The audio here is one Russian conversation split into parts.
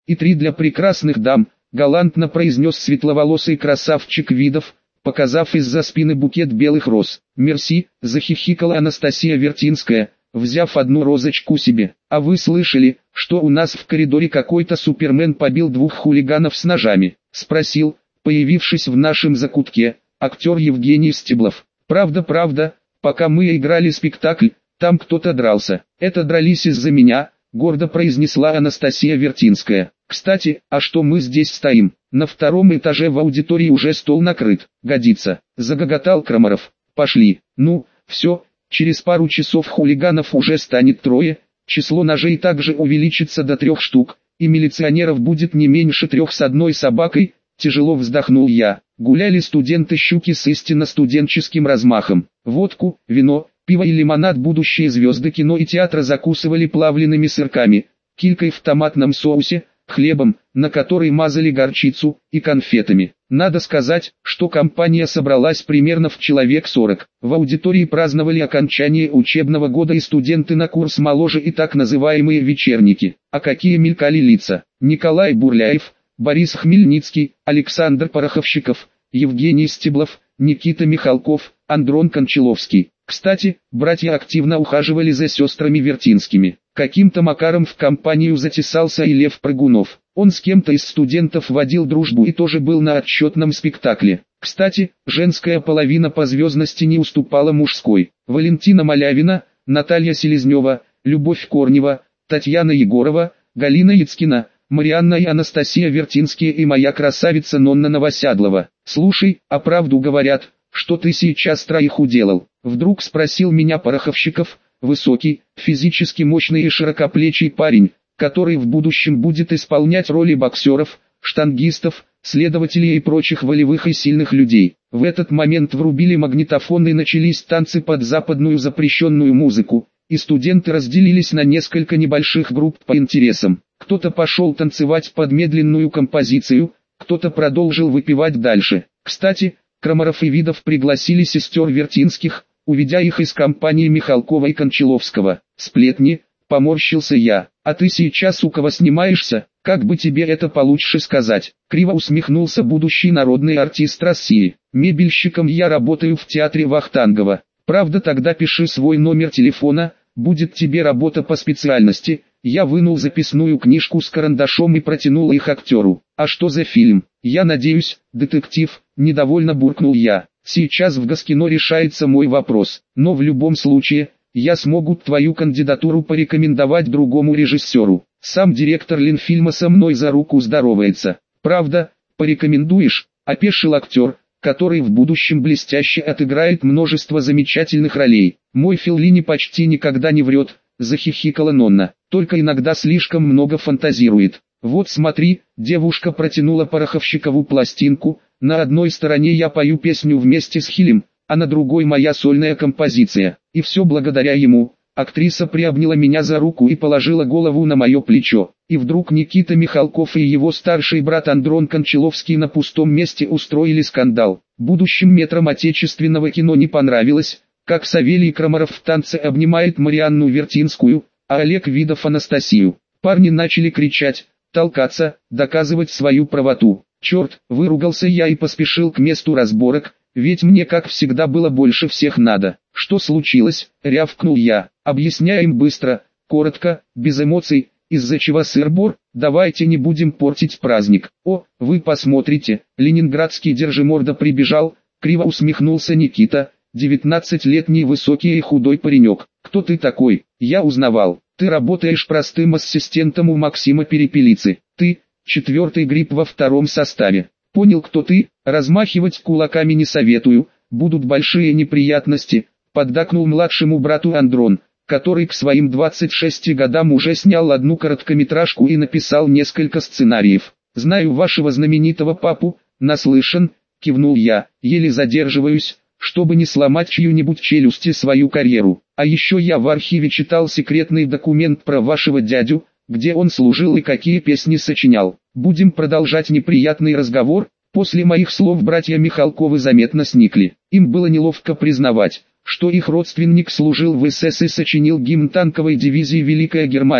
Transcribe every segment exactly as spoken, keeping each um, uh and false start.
И три для прекрасных дам, галантно произнес светловолосый красавчик Видов, показав из-за спины букет белых роз. «Мерси», захихикала Анастасия Вертинская, взяв одну розочку себе. «А вы слышали, что у нас в коридоре какой-то супермен побил двух хулиганов с ножами?» — спросил, появившись в нашем закутке, актер Евгений Стеблов. «Правда, правда, пока мы играли спектакль, там кто-то дрался. Это дрались из-за меня», — гордо произнесла Анастасия Вертинская. «Кстати, а что мы здесь стоим? На втором этаже в аудитории уже стол накрыт. Годится», — загоготал Крамаров. «Пошли». «Ну, все, через пару часов хулиганов уже станет трое, число ножей также увеличится до трех штук, и милиционеров будет не меньше трех с одной собакой», — тяжело вздохнул я. Гуляли студенты-щуки с истинно студенческим размахом. Водку, вино, пиво и лимонад будущие звезды кино и театра закусывали плавленными сырками, килькой в томатном соусе, хлебом, на который мазали горчицу, и конфетами. Надо сказать, что компания собралась примерно в человек сорок. В аудитории праздновали окончание учебного года и студенты на курс моложе и так называемые вечерники. А какие мелькали лица! Николай Бурляев, Борис Хмельницкий, Александр Пороховщиков, Евгений Стеблов, Никита Михалков, Андрон Кончаловский. Кстати, братья активно ухаживали за сестрами Вертинскими. Каким-то макаром в компанию затесался и Лев Прыгунов. Он с кем-то из студентов водил дружбу и тоже был на отчетном спектакле. Кстати, женская половина по звездности не уступала мужской. Валентина Малявина, Наталья Селезнева, Любовь Корнева, Татьяна Егорова, Галина Яцкина, Марианна и Анастасия Вертинские и моя красавица Нонна Новосядлова. «Слушай, а правду говорят, что ты сейчас троих уделал?» Вдруг спросил меня Пороховщиков, высокий, физически мощный и широкоплечий парень, который в будущем будет исполнять роли боксеров, штангистов, следователей и прочих волевых и сильных людей. В этот момент врубили магнитофон и начались танцы под западную запрещенную музыку, и студенты разделились на несколько небольших групп по интересам. Кто-то пошел танцевать под медленную композицию, кто-то продолжил выпивать дальше. Кстати, Крамаров и Видов пригласили сестер Вертинских, уведя их из компании Михалкова и Кончаловского. «Сплетни», — поморщился я. «А ты сейчас у кого снимаешься? Как бы тебе это получше сказать?» Криво усмехнулся будущий народный артист России. «Мебельщиком я работаю в театре Вахтангова. Правда, тогда пиши свой номер телефона, будет тебе работа по специальности». Я вынул записную книжку с карандашом и протянул их актеру. «А что за фильм? Я надеюсь, детектив», — недовольно буркнул я. «Сейчас в Госкино решается мой вопрос, но в любом случае, я смогу твою кандидатуру порекомендовать другому режиссеру. Сам директор Ленфильма со мной за руку здоровается». «Правда, порекомендуешь?» — опешил актер, который в будущем блестяще отыграет множество замечательных ролей. «Мой Феллини почти никогда не врет», — захихикала Нонна, «только иногда слишком много фантазирует. Вот смотри», — девушка протянула Пороховщикову пластинку, «на одной стороне я пою песню вместе с Хилем, а на другой моя сольная композиция. И все благодаря ему». Актриса приобняла меня за руку и положила голову на мое плечо. И вдруг Никита Михалков и его старший брат Андрон Кончаловский на пустом месте устроили скандал. Будущим метрам отечественного кино не понравилось, как Савелий Крамаров в танце обнимает Марианну Вертинскую, а Олег Видов Анастасию. Парни начали кричать, толкаться, доказывать свою правоту. «Черт!» — выругался я и поспешил к месту разборок, ведь мне как всегда было больше всех надо. «Что случилось?» — рявкнул я. «Объясняем быстро, коротко, без эмоций, из-за чего сыр-бор, давайте не будем портить праздник». «О, вы посмотрите, ленинградский держиморда прибежал», — криво усмехнулся Никита, девятнадцатилетний высокий и худой паренек. «Кто ты такой?» «Я узнавал. Ты работаешь простым ассистентом у Максима Перепелицы. Ты, четвертый гриб во втором составе. Понял, кто ты? Размахивать кулаками не советую, будут большие неприятности», — поддакнул младшему брату Андрон, который к своим двадцати шести годам уже снял одну короткометражку и написал несколько сценариев. «Знаю вашего знаменитого папу, наслышан», — кивнул я, еле задерживаюсь, чтобы не сломать чью-нибудь челюсти свою карьеру. «А еще я в архиве читал секретный документ про вашего дядю, где он служил и какие песни сочинял. Будем продолжать неприятный разговор». После моих слов братья Михалковы заметно сникли. Им было неловко признавать, что их родственник служил в эс эс и сочинил гимн танковой дивизии «Великая Германия»,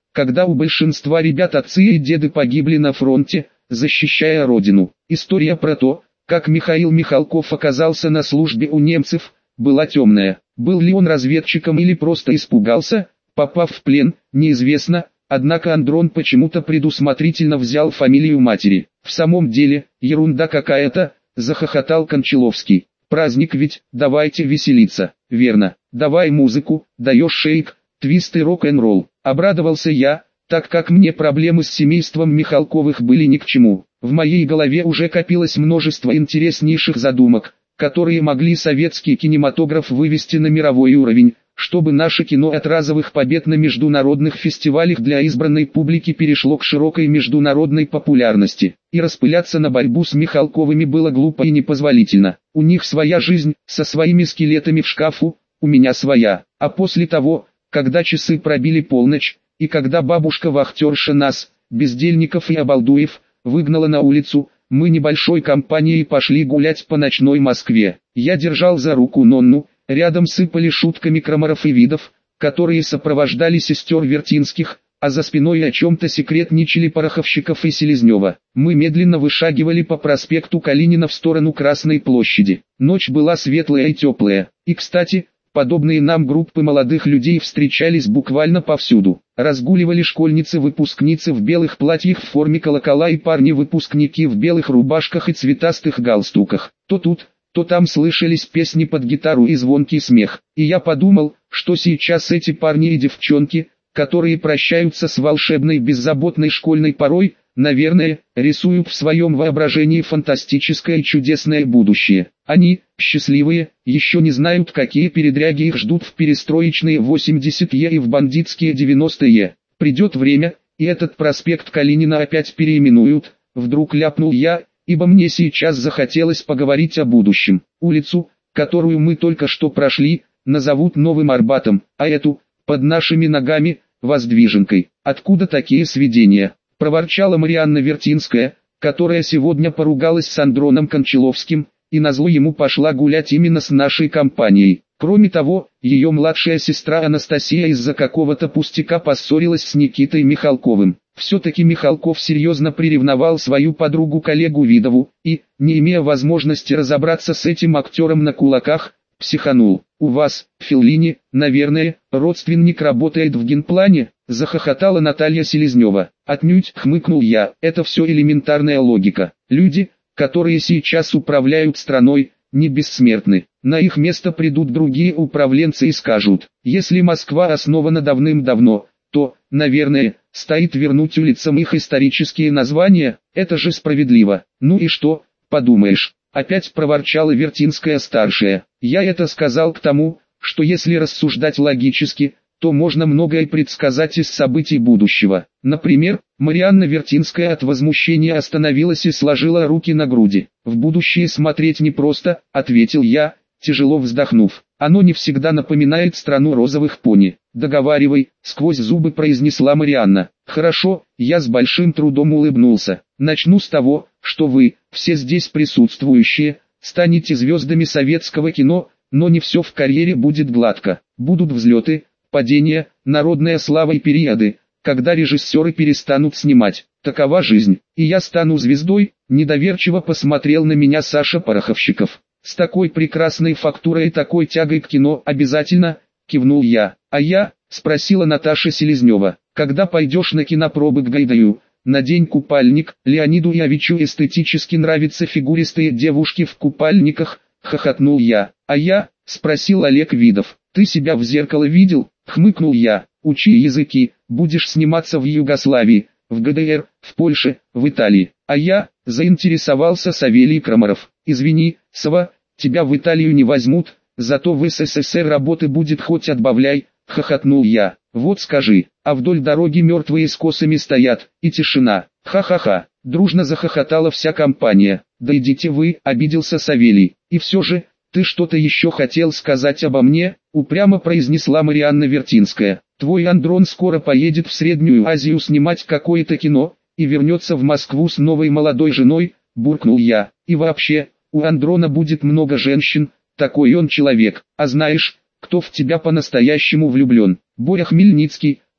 когда у большинства ребят отцы и деды погибли на фронте, защищая родину. История про то, как Михаил Михалков оказался на службе у немцев, была темная. Был ли он разведчиком или просто испугался, попав в плен, неизвестно, однако Андрон почему-то предусмотрительно взял фамилию матери. В самом деле, ерунда какая-то, захохотал Кончаловский. Праздник ведь, давайте веселиться. Верно, давай музыку, даешь шейк, твист и рок-н-ролл. Обрадовался я, так как мне проблемы с семейством Михалковых были ни к чему. В моей голове уже копилось множество интереснейших задумок, которые могли советский кинематограф вывести на мировой уровень, чтобы наше кино от разовых побед на международных фестивалях для избранной публики перешло к широкой международной популярности. И распыляться на борьбу с Михалковыми было глупо и непозволительно. У них своя жизнь, со своими скелетами в шкафу, у меня своя. А после того, когда часы пробили полночь, и когда бабушка-вахтерша нас, бездельников и обалдуев, выгнала на улицу, мы небольшой компанией пошли гулять по ночной Москве. Я держал за руку Нонну, рядом сыпали шутками Крамаров и Видов, которые сопровождали сестер Вертинских, а за спиной о чем-то секретничали Пороховщиков и Селезнева. Мы медленно вышагивали по проспекту Калинина в сторону Красной площади. Ночь была светлая и теплая. И, кстати, подобные нам группы молодых людей встречались буквально повсюду. Разгуливали школьницы-выпускницы в белых платьях в форме колокола и парни-выпускники в белых рубашках и цветастых галстуках. То тут, то там слышались песни под гитару и звонкий смех. И я подумал, что сейчас эти парни и девчонки, которые прощаются с волшебной беззаботной школьной порой, наверное, рисуют в своем воображении фантастическое и чудесное будущее. Они, счастливые, еще не знают, какие передряги их ждут в перестроечные восьмидесятые и в бандитские девяностые. Придет время, и этот проспект Калинина опять переименуют, вдруг ляпнул я, ибо мне сейчас захотелось поговорить о будущем. Улицу, которую мы только что прошли, назовут Новым Арбатом, а эту, под нашими ногами, Воздвиженкой. Откуда такие сведения? Проворчала Марианна Вертинская, которая сегодня поругалась с Андроном Кончаловским, и назло ему пошла гулять именно с нашей компанией. Кроме того, ее младшая сестра Анастасия из-за какого-то пустяка поссорилась с Никитой Михалковым. Все-таки Михалков серьезно приревновал свою подругу-коллегу Видову, и, не имея возможности разобраться с этим актером на кулаках, психанул. «У вас, Феллини, наверное, родственник работает в генплане?» — захохотала Наталья Селезнева. «Отнюдь», — хмыкнул я, — «это все элементарная логика. Люди, которые сейчас управляют страной, не бессмертны. На их место придут другие управленцы и скажут, если Москва основана давным-давно, то, наверное, стоит вернуть улицам их исторические названия, это же справедливо. Ну и что, подумаешь?» Опять проворчала Вертинская-старшая. «Я это сказал к тому, что если рассуждать логически, то можно многое предсказать из событий будущего. Например, Марианна Вертинская от возмущения остановилась и сложила руки на груди. «В будущее смотреть непросто», — ответил я, тяжело вздохнув. «Оно не всегда напоминает страну розовых пони». «Договаривай», — сквозь зубы произнесла Марианна. «Хорошо», — я с большим трудом улыбнулся. «Начну с того, что вы, все здесь присутствующие, станете звездами советского кино, но не все в карьере будет гладко. Будут взлеты, падения, народная слава и периоды, когда режиссеры перестанут снимать. Такова жизнь. И я стану звездой», — недоверчиво посмотрел на меня Саша Пороховщиков. «С такой прекрасной фактурой и такой тягой к кино обязательно», — кивнул я. «А я?» — спросила Наташа Селезнева. «Когда пойдешь на кинопробы к Гайдаю?» «Надень купальник». Леониду Ильичу эстетически нравятся фигуристые девушки в купальниках, хохотнул я. «А я?» — спросил Олег Видов. «Ты себя в зеркало видел?» — хмыкнул я. «Учи языки, будешь сниматься в Югославии, в ГДР, в Польше, в Италии». «А я?» — заинтересовался Савелий Крамаров. «Извини, Сава, тебя в Италию не возьмут, зато в СССР работы будет хоть отбавляй», — хохотнул я. «Вот скажи, а вдоль дороги мертвые с косами стоят, и тишина». «Ха-ха-ха», — дружно захохотала вся компания. «Да идите вы», — обиделся Савелий. «И все же, ты что-то еще хотел сказать обо мне?» — упрямо произнесла Марианна Вертинская. «Твой Андрон скоро поедет в Среднюю Азию снимать какое-то кино, и вернется в Москву с новой молодой женой», — буркнул я. «И вообще, у Андрона будет много женщин, такой он человек. А знаешь, кто в тебя по-настоящему влюблен? Боря Хмельницкий,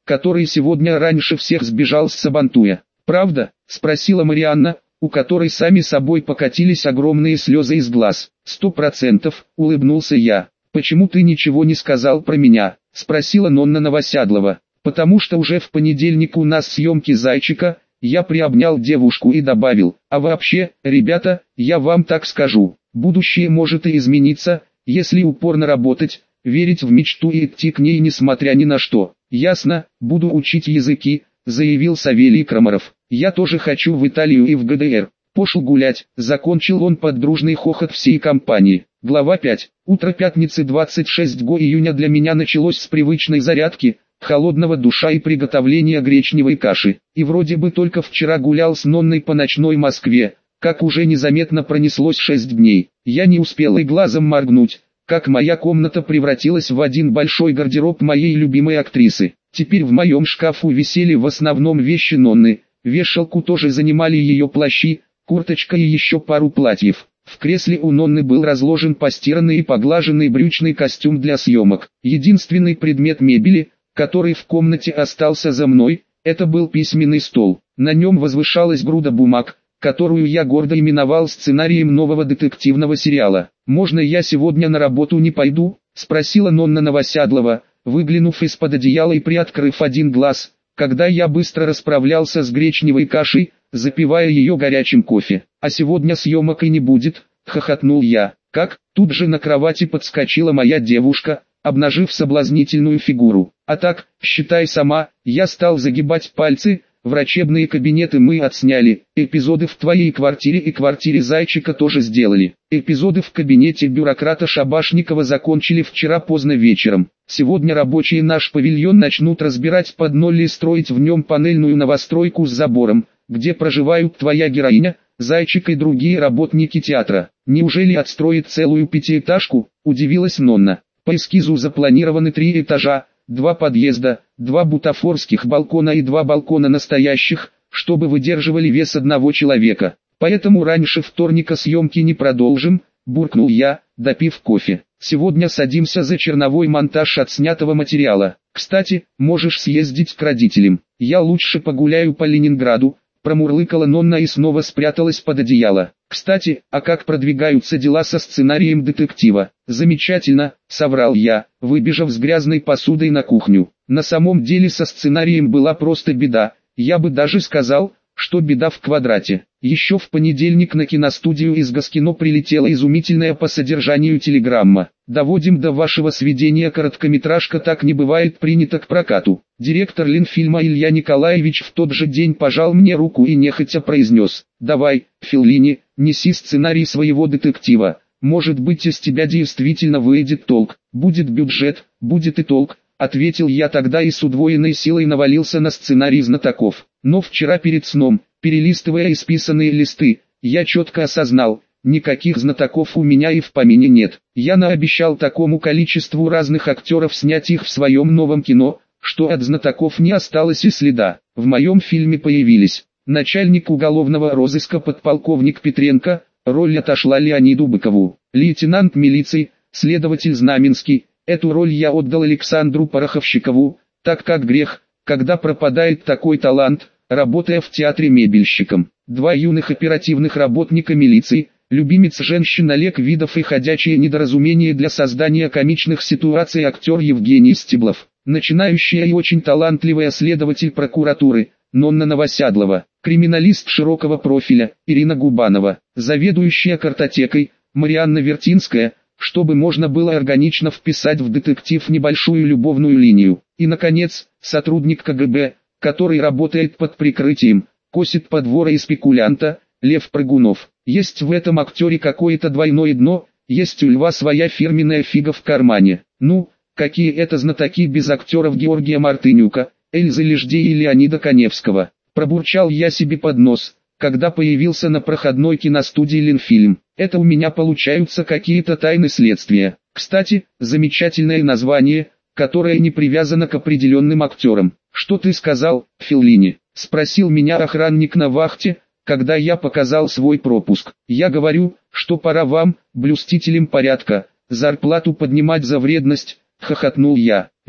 который сегодня раньше всех сбежал с Сабантуя. «Правда?» – спросила Марианна, у которой сами собой покатились огромные слезы из глаз. «Сто процентов», – улыбнулся я. «Почему ты ничего не сказал про меня?» – спросила Нонна Новосядлова. «Потому что уже в понедельник у нас съемки «Зайчика», я приобнял девушку и добавил, а вообще, ребята, я вам так скажу, будущее может и измениться, если упорно работать, верить в мечту и идти к ней несмотря ни на что. Ясно, буду учить языки», – заявил Савелий Крамаров. «Я тоже хочу в Италию и в ГДР. Пошел гулять», – закончил он под дружный хохот всей компании. Глава пять. Утро пятницы двадцать шестого июня для меня началось с привычной зарядки, холодного душа и приготовления гречневой каши. И вроде бы только вчера гулял с Нонной по ночной Москве, как уже незаметно пронеслось шесть дней. Я не успел и глазом моргнуть, как моя комната превратилась в один большой гардероб моей любимой актрисы. Теперь в моем шкафу висели в основном вещи Нонны, вешалку тоже занимали ее плащи, курточка и еще пару платьев. В кресле у Нонны был разложен постиранный и поглаженный брючный костюм для съемок. Единственный предмет мебели, который в комнате остался за мной, это был письменный стол. На нем возвышалась груда бумаг, которую я гордо именовал сценарием нового детективного сериала. «Можно я сегодня на работу не пойду?» – спросила Нонна Новосядлова, выглянув из-под одеяла и приоткрыв один глаз, когда я быстро расправлялся с гречневой кашей, запивая ее горячим кофе. «А сегодня съемок и не будет», – хохотнул я. «Как?» – тут же на кровати подскочила моя девушка, обнажив соблазнительную фигуру. «А так, считай сама, я стал загибать пальцы, врачебные кабинеты мы отсняли, эпизоды в твоей квартире и квартире Зайчика тоже сделали. Эпизоды в кабинете бюрократа Шабашникова закончили вчера поздно вечером. Сегодня рабочие наш павильон начнут разбирать под ноль и строить в нем панельную новостройку с забором, где проживают твоя героиня, Зайчик и другие работники театра. Неужели отстроить целую пятиэтажку?» – удивилась Нонна. «По эскизу запланированы три этажа, два подъезда, два бутафорских балкона и два балкона настоящих, чтобы выдерживали вес одного человека. Поэтому раньше вторника съемки не продолжим», – буркнул я, допив кофе. «Сегодня садимся за черновой монтаж отснятого материала. Кстати, можешь съездить к родителям. Я лучше погуляю по Ленинграду», – промурлыкала Нонна и снова спряталась под одеяло. «Кстати, а как продвигаются дела со сценарием детектива?» «Замечательно», — соврал я, выбежав с грязной посудой на кухню. На самом деле со сценарием была просто беда, я бы даже сказал, что беда в квадрате. Еще в понедельник на киностудию из Госкино прилетела изумительная по содержанию телеграмма. «Доводим до вашего сведения, короткометражка «Так не бывает» принята к прокату». Директор Ленфильма Илья Николаевич в тот же день пожал мне руку и нехотя произнес: «Давай, Феллини, неси сценарий своего детектива. Может быть, из тебя действительно выйдет толк. Будет бюджет, будет и толк», — ответил я тогда и с удвоенной силой навалился на сценарий знатоков. Но вчера перед сном, перелистывая исписанные листы, я четко осознал, никаких знатоков у меня и в помине нет. Я наобещал такому количеству разных актеров снять их в своем новом кино, что от знатоков не осталось и следа. В моем фильме появились начальник уголовного розыска подполковник Петренко, роль отошла Леониду Быкову. Лейтенант милиции, следователь Знаменский, эту роль я отдал Александру Пороховщикову, так как грех, когда пропадает такой талант, работая в театре мебельщиком. Два юных оперативных работника милиции, любимец женщин Олег Видов и ходячее недоразумение для создания комичных ситуаций актер Евгений Стеблов. Начинающая и очень талантливая следователь прокуратуры Нонна Новосядлова, криминалист широкого профиля Ирина Губанова, заведующая картотекой Марианна Вертинская, чтобы можно было органично вписать в детектив небольшую любовную линию. И, наконец, сотрудник ка гэ бэ, который работает под прикрытием, косит под вора и спекулянта, Лев Прыгунов. Есть в этом актере какое-то двойное дно, есть у Льва своя фирменная фига в кармане. Ну, какие это знатоки без актеров Георгия Мартынюка, Эльзы Леждей и Леонида Каневского. Пробурчал я себе под нос, когда появился на проходной киностудии Ленфильм. Это у меня получаются какие-то тайны следствия. Кстати, замечательное название, которое не привязано к определенным актерам. «Что ты сказал, Феллини?» – спросил меня охранник на вахте, когда я показал свой пропуск. «Я говорю, что пора вам, блюстителям порядка, зарплату поднимать за вредность», – хохотнул я.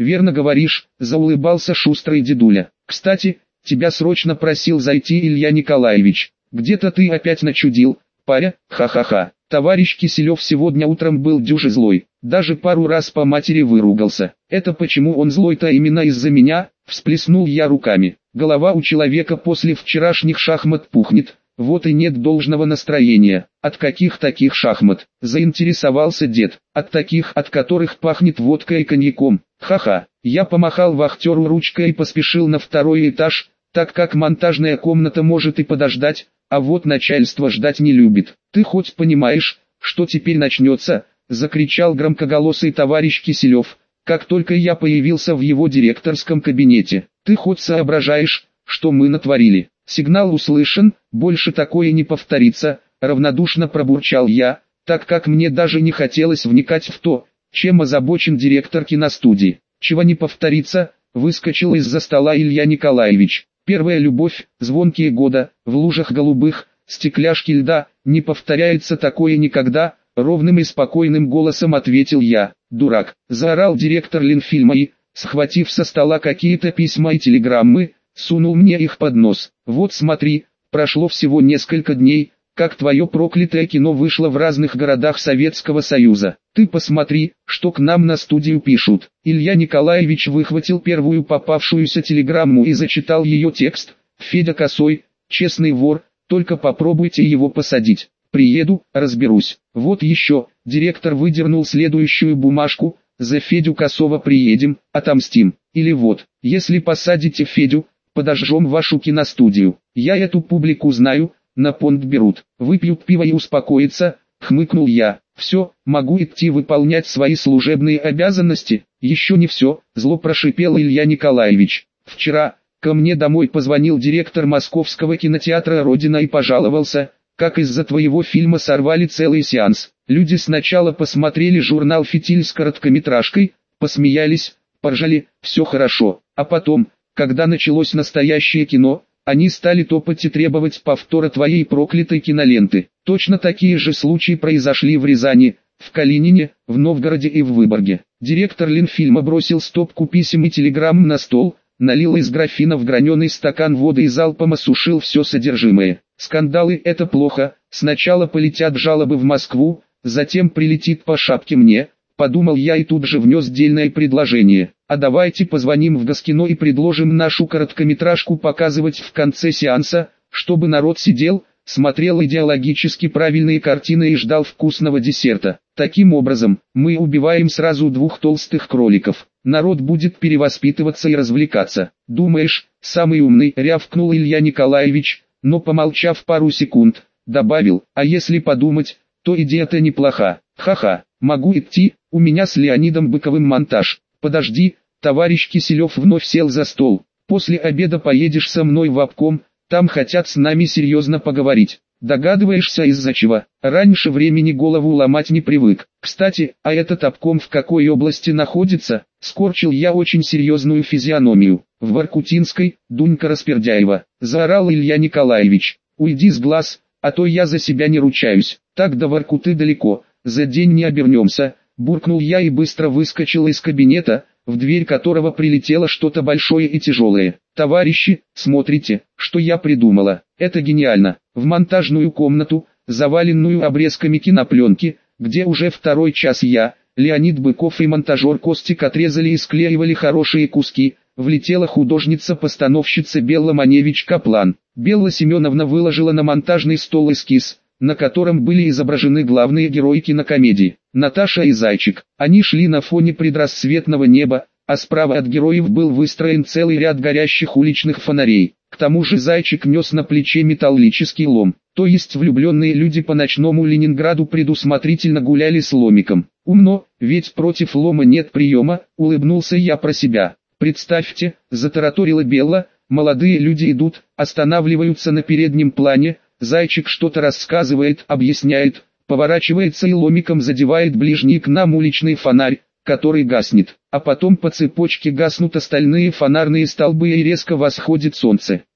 верно говоришь, заулыбался шустрый дедуля. Кстати, тебя срочно просил зайти Илья Николаевич. Где-то ты опять начудил, паря, ха-ха-ха. Товарищ Киселев сегодня утром был дюже злой, даже пару раз по матери выругался. Это почему он злой-то именно из-за меня? Всплеснул я руками. Голова у человека после вчерашних шахмат пухнет, вот и нет должного настроения. От каких таких шахмат? Заинтересовался дед. От таких, от которых пахнет водкой и коньяком. Ха-ха. Я помахал вахтеру ручкой и поспешил на второй этаж, так как монтажная комната может и подождать, а вот начальство ждать не любит. Ты хоть понимаешь, что теперь начнется? Закричал громкоголосый товарищ Киселев, как только я появился в его директорском кабинете. Ты хоть соображаешь, что мы натворили? Сигнал услышан, больше такое не повторится, равнодушно пробурчал я, так как мне даже не хотелось вникать в то, чем озабочен директор киностудии. Чего не повторится, выскочил из-за стола Илья Николаевич. Первая любовь, звонкие года, в лужах голубых, стекляшки льда, не повторяется такое никогда, ровным и спокойным голосом ответил я. Дурак, заорал директор Ленфильма и, схватив со стола какие-то письма и телеграммы, сунул мне их под нос. Вот смотри, прошло всего несколько дней, как твое проклятое кино вышло в разных городах Советского Союза. Ты посмотри, что к нам на студию пишут. Илья Николаевич выхватил первую попавшуюся телеграмму и зачитал ее текст. Федя Косой, честный вор, только попробуйте его посадить. Приеду, разберусь. Вот еще, директор выдернул следующую бумажку. За Федю Косова приедем, отомстим. Или вот, если посадите Федю, подожжем вашу киностудию. Я эту публику знаю. На понт берут, выпьют пиво и успокоятся, хмыкнул я. Все, могу идти выполнять свои служебные обязанности. Еще не все, зло прошипел Илья Николаевич. Вчера, ко мне домой позвонил директор Московского кинотеатра «Родина» и пожаловался, как из-за твоего фильма сорвали целый сеанс. Люди сначала посмотрели журнал «Фитиль» с короткометражкой, посмеялись, поржали, все хорошо. А потом, когда началось настоящее кино, они стали топать и требовать повтора твоей проклятой киноленты. Точно такие же случаи произошли в Рязани, в Калинине, в Новгороде и в Выборге. Директор Ленфильма бросил стопку писем и телеграмм на стол, налил из графина в граненый стакан воды и залпом осушил все содержимое. Скандалы — это плохо, сначала полетят жалобы в Москву, затем прилетит по шапке мне, подумал я и тут же внес дельное предложение. А давайте позвоним в Госкино и предложим нашу короткометражку показывать в конце сеанса, чтобы народ сидел, смотрел идеологически правильные картины и ждал вкусного десерта. Таким образом, мы убиваем сразу двух толстых кроликов. Народ будет перевоспитываться и развлекаться. Думаешь, самый умный, рявкнул Илья Николаевич, но помолчав пару секунд, добавил, а если подумать, то идея-то неплоха. Ха-ха, могу идти, у меня с Леонидом Быковым монтаж. Подожди, товарищ Киселев вновь сел за стол. После обеда поедешь со мной в обком, там хотят с нами серьезно поговорить. Догадываешься из-за чего? Раньше времени голову ломать не привык. Кстати, а этот обком в какой области находится? Скорчил я очень серьезную физиономию. В Воркутинской, Дунька Распердяева. Заорал Илья Николаевич. Уйди с глаз, а то я за себя не ручаюсь. Так до Воркуты далеко, за день не обернемся. Буркнул я и быстро выскочил из кабинета, в дверь которого прилетело что-то большое и тяжелое. Товарищи, смотрите, что я придумала. Это гениально. В монтажную комнату, заваленную обрезками кинопленки, где уже второй час я, Леонид Быков и монтажер Костик отрезали и склеивали хорошие куски, влетела художница-постановщица Белла Маневич-Каплан. Белла Семеновна выложила на монтажный стол эскиз, на котором были изображены главные герои кинокомедии. Наташа и Зайчик. Они шли на фоне предрассветного неба, а справа от героев был выстроен целый ряд горящих уличных фонарей. К тому же Зайчик нес на плече металлический лом. То есть влюбленные люди по ночному Ленинграду предусмотрительно гуляли с ломиком. Умно, ведь против лома нет приема, улыбнулся я про себя. Представьте, затараторила Белла, молодые люди идут, останавливаются на переднем плане, Зайчик что-то рассказывает, объясняет, поворачивается и ломиком задевает ближний к нам уличный фонарь, который гаснет, а потом по цепочке гаснут остальные фонарные столбы и резко восходит солнце.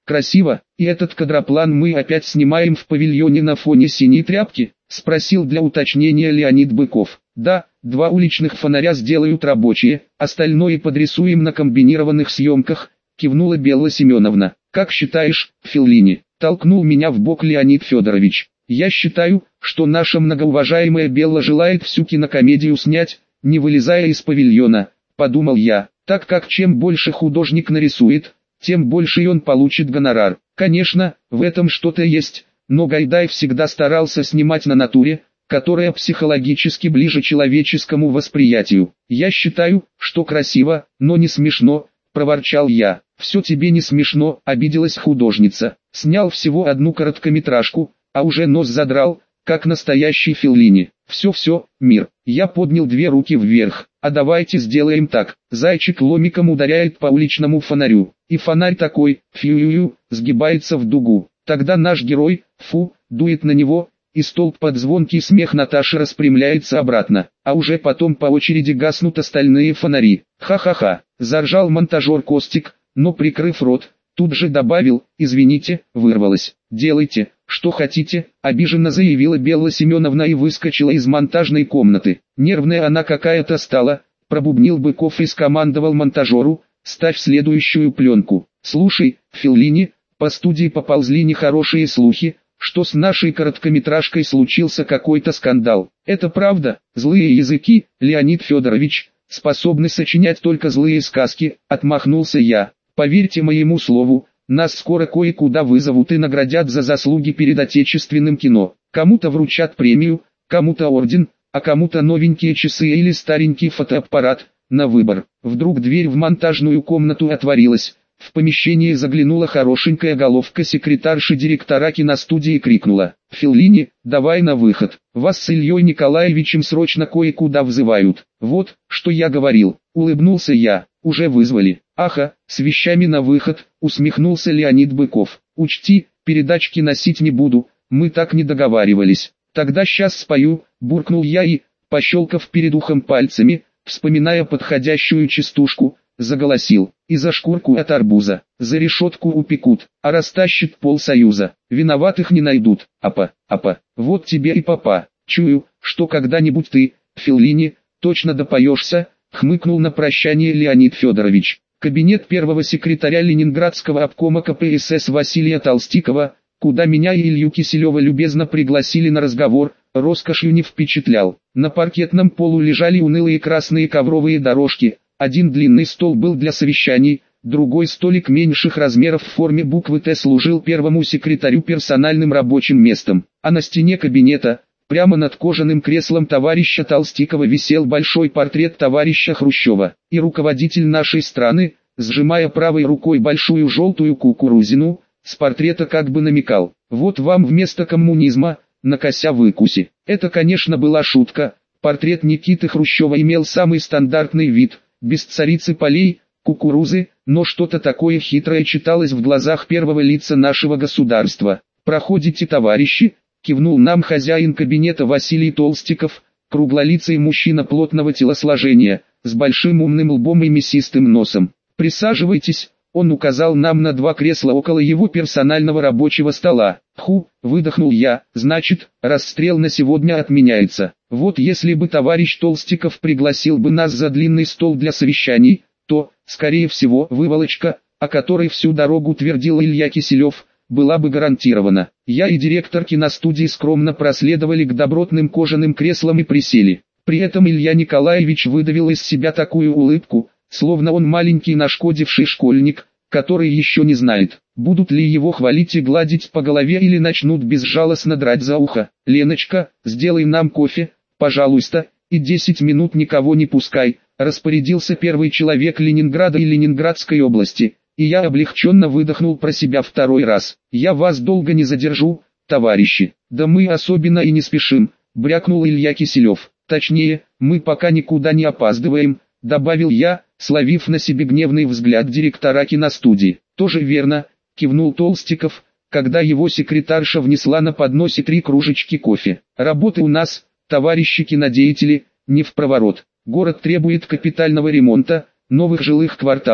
красиво, и этот квадроплан мы опять снимаем в павильоне на фоне синей тряпки? Спросил для уточнения Леонид Быков. Да, два уличных фонаря сделают рабочие, остальное подрисуем на комбинированных съемках, кивнула Белла Семеновна. Как считаешь, Феллини? Толкнул меня в бок Леонид Федорович. Я считаю, что наша многоуважаемая Белла желает всю кинокомедию снять, не вылезая из павильона, подумал я, так как чем больше художник нарисует, тем больше и он получит гонорар. Конечно, в этом что-то есть, но Гайдай всегда старался снимать на натуре, которая психологически ближе человеческому восприятию. Я считаю, что красиво, но не смешно, проворчал я. Все тебе не смешно, обиделась художница. Снял всего одну короткометражку, а уже нос задрал, как настоящий Феллини. Все-все, мир. Я поднял две руки вверх. А давайте сделаем так. Зайчик ломиком ударяет по уличному фонарю. И фонарь такой, фью-ю-ю, сгибается в дугу. Тогда наш герой, фу, дует на него, и столб под звонкий смех Наташи распрямляется обратно. А уже потом по очереди гаснут остальные фонари. Ха-ха-ха, заржал монтажер Костик, но прикрыв рот, тут же добавил, извините, вырвалось. Делайте, что хотите, обиженно заявила Белла Семеновна и выскочила из монтажной комнаты. Нервная она какая-то стала, пробубнил Быков и скомандовал монтажеру, ставь следующую пленку. Слушай, Феллини, по студии поползли нехорошие слухи, что с нашей короткометражкой случился какой-то скандал. Это правда? Злые языки, Леонид Федорович, способны сочинять только злые сказки, отмахнулся я. Поверьте моему слову, нас скоро кое-куда вызовут и наградят за заслуги перед отечественным кино. Кому-то вручат премию, кому-то орден, а кому-то новенькие часы или старенький фотоаппарат, на выбор. Вдруг дверь в монтажную комнату отворилась. В помещение заглянула хорошенькая головка секретарши директора киностудии и крикнула: «Феллини, давай на выход, вас с Ильей Николаевичем срочно кое-куда взывают». «Вот, что я говорил», — улыбнулся я, — «уже вызвали». «Аха, с вещами на выход», — усмехнулся Леонид Быков. «Учти, передачки носить не буду, мы так не договаривались». «Тогда сейчас спою», — буркнул я и, пощелкав перед ухом пальцами, вспоминая подходящую частушку, заголосил: «И за шкурку от арбуза, за решетку упекут, а растащит полсоюза, виноватых не найдут, апа, апа, вот тебе и папа, чую, что когда-нибудь ты, Феллини, точно допоешься», — хмыкнул на прощание Леонид Федорович. Кабинет первого секретаря Ленинградского обкома ка пэ эс эс Василия Толстикова, куда меня и Илью Киселева любезно пригласили на разговор, роскошью не впечатлял. На паркетном полу лежали унылые красные ковровые дорожки. Один длинный стол был для совещаний, другой столик меньших размеров в форме буквы «Т» служил первому секретарю персональным рабочим местом, а на стене кабинета, прямо над кожаным креслом товарища Толстикова, висел большой портрет товарища Хрущева, и руководитель нашей страны, сжимая правой рукой большую желтую кукурузину, с портрета как бы намекал: «Вот вам вместо коммунизма, накося выкуси». Это, конечно, была шутка. Портрет Никиты Хрущева имел самый стандартный вид, без царицы полей, кукурузы, но что-то такое хитрое читалось в глазах первого лица нашего государства. «Проходите, товарищи», — кивнул нам хозяин кабинета Василий Толстиков, круглолицый мужчина плотного телосложения, с большим умным лбом и мясистым носом. «Присаживайтесь», — он указал нам на два кресла около его персонального рабочего стола. «Ху», — выдохнул я, — «значит, расстрел на сегодня отменяется». Вот если бы товарищ Толстиков пригласил бы нас за длинный стол для совещаний, то, скорее всего, выволочка, о которой всю дорогу твердил Илья Киселев, была бы гарантирована. Я и директор киностудии скромно проследовали к добротным кожаным креслам и присели. При этом Илья Николаевич выдавил из себя такую улыбку, словно он маленький нашкодивший школьник, который еще не знает, будут ли его хвалить и гладить по голове или начнут безжалостно драть за ухо. «Леночка, сделай нам кофе, пожалуйста, и десять минут никого не пускай», распорядился первый человек Ленинграда и Ленинградской области, и я облегченно выдохнул про себя второй раз. «Я вас долго не задержу, товарищи». «Да мы особенно и не спешим», брякнул Илья Киселев. «Точнее, мы пока никуда не опаздываем», добавил я, словив на себе гневный взгляд директора киностудии. «Тоже верно», кивнул Толстиков, когда его секретарша внесла на подносе три кружечки кофе. «Работы у нас, товарищи кинодеятели, не впроворот. Город требует капитального ремонта, новых жилых кварталов,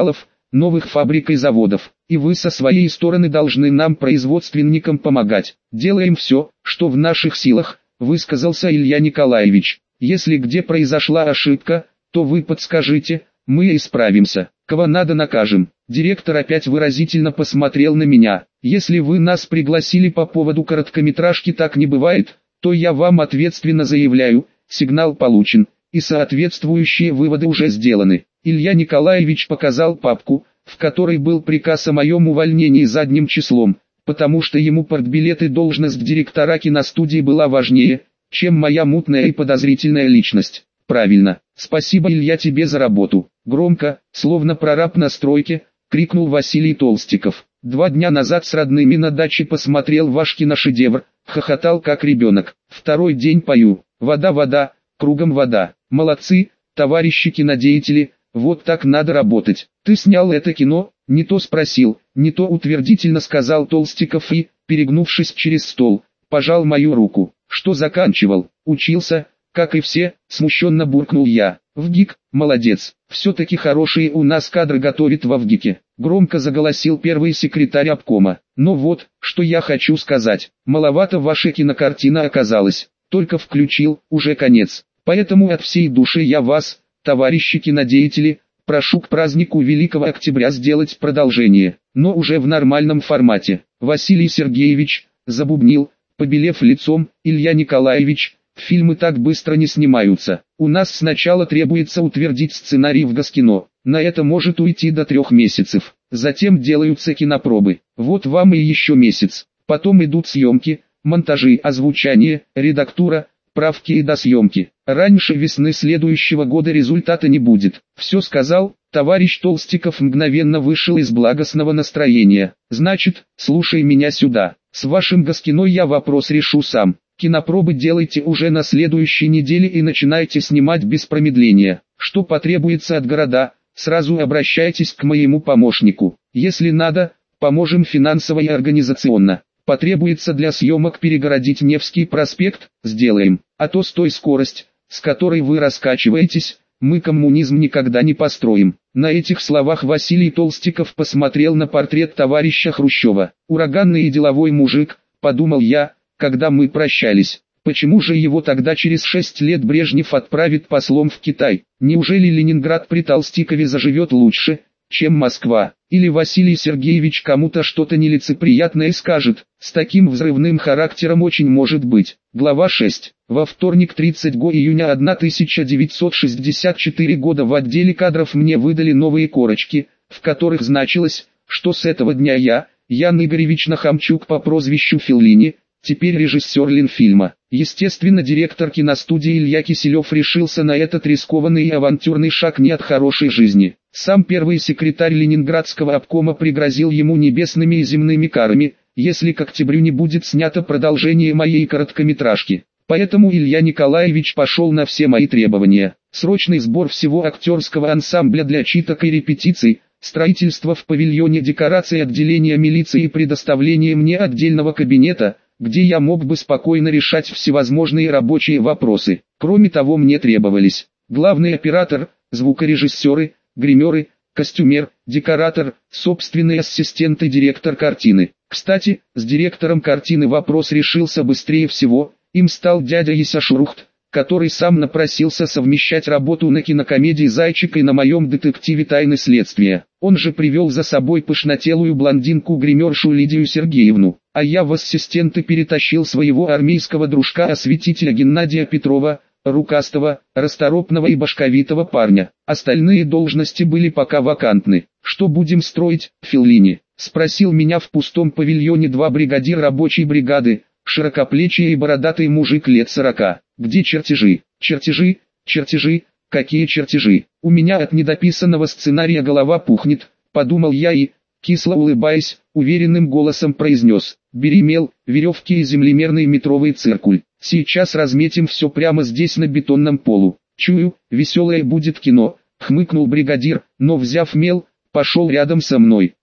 новых фабрик и заводов, и вы со своей стороны должны нам, производственникам, помогать. Делаем все, что в наших силах, высказался Илья Николаевич. Если где произошла ошибка, то вы подскажите, мы исправимся. Кого надо, накажем. Директор опять выразительно посмотрел на меня. Если вы нас пригласили по поводу короткометражки, так не бывает, то я вам ответственно заявляю, сигнал получен, и соответствующие выводы уже сделаны. Илья Николаевич показал папку, в которой был приказ о моем увольнении задним числом, потому что ему партбилет и должность директора киностудии была важнее, чем моя мутная и подозрительная личность. Правильно. Спасибо, Илья, тебе за работу. Громко, словно прораб на стройке, крикнул Василий Толстиков. Два дня назад с родными на даче посмотрел ваш киношедевр, хохотал как ребенок. Второй день пою. Вода, вода, кругом вода. Молодцы, товарищи кинодеятели, вот так надо работать. Ты снял это кино? Не то спросил, не то утвердительно сказал Толстиков и, перегнувшись через стол, пожал мою руку. Что заканчивал? Учился, как и все, смущенно буркнул я. В ГИК, молодец, все-таки хорошие у нас кадры готовит во ВГИКе. Громко заголосил первый секретарь обкома. Но вот, что я хочу сказать, маловато ваша кинокартина оказалась, только включил, уже конец. Поэтому от всей души я вас, товарищи кинодеятели, прошу к празднику Великого Октября сделать продолжение, но уже в нормальном формате. Василий Сергеевич, забубнил, побелев лицом, Илья Николаевич, фильмы так быстро не снимаются. У нас сначала требуется утвердить сценарий в Госкино. На это может уйти до трех месяцев. Затем делаются кинопробы. Вот вам и еще месяц. Потом идут съемки, монтажи, озвучание, редактура, правки и досъемки. Раньше весны следующего года результата не будет. Все сказал, товарищ Толстиков мгновенно вышел из благостного настроения. Значит, слушай меня сюда. С вашим Госкино я вопрос решу сам. Кинопробы делайте уже на следующей неделе и начинайте снимать без промедления. Что потребуется от города, сразу обращайтесь к моему помощнику. Если надо, поможем финансово и организационно. Потребуется для съемок перегородить Невский проспект, сделаем. А то с той скорость, с которой вы раскачиваетесь, мы коммунизм никогда не построим. На этих словах Василий Толстиков посмотрел на портрет товарища Хрущева. Ураганный и деловой мужик, подумал я, когда мы прощались. Почему же его тогда через шесть лет Брежнев отправит послом в Китай? Неужели Ленинград при Толстикове заживет лучше, чем Москва? Или Василий Сергеевич кому-то что-то нелицеприятное скажет? С таким взрывным характером очень может быть. Глава шесть. Во вторник тридцатого июня тысяча девятьсот шестьдесят четвёртого года в отделе кадров мне выдали новые корочки, в которых значилось, что с этого дня я, Ян Игоревич Нахамчук по прозвищу Феллини, теперь режиссер Ленфильма. Естественно, директор киностудии Илья Киселев решился на этот рискованный и авантюрный шаг не от хорошей жизни. Сам первый секретарь Ленинградского обкома пригрозил ему небесными и земными карами, если к октябрю не будет снято продолжение моей короткометражки. Поэтому Илья Николаевич пошел на все мои требования. Срочный сбор всего актерского ансамбля для читок и репетиций, строительство в павильоне декораций отделения милиции и предоставление мне отдельного кабинета, где я мог бы спокойно решать всевозможные рабочие вопросы. Кроме того, мне требовались главный оператор, звукорежиссеры, гримеры, костюмер, декоратор, собственный ассистент и директор картины. Кстати, с директором картины вопрос решился быстрее всего, им стал дядя Яся Шурухт, который сам напросился совмещать работу на кинокомедии «Зайчик» и на моем детективе «Тайны следствия». Он же привел за собой пышнотелую блондинку-гримершу Лидию Сергеевну, а я в ассистенты перетащил своего армейского дружка-осветителя Геннадия Петрова, рукастого, расторопного и башковитого парня. Остальные должности были пока вакантны. «Что будем строить, Феллини?» — спросил меня в пустом павильоне два бригадир рабочей бригады, широкоплечий и бородатый мужик лет сорока. «Где чертежи? Чертежи? Чертежи? Какие чертежи? У меня от недописанного сценария голова пухнет», — подумал я и, кисло улыбаясь, уверенным голосом произнес: «Бери мел, веревки и землемерный метровый циркуль. Сейчас разметим все прямо здесь на бетонном полу. Чую, веселое будет кино», — хмыкнул бригадир, но, взяв мел, пошел рядом со мной.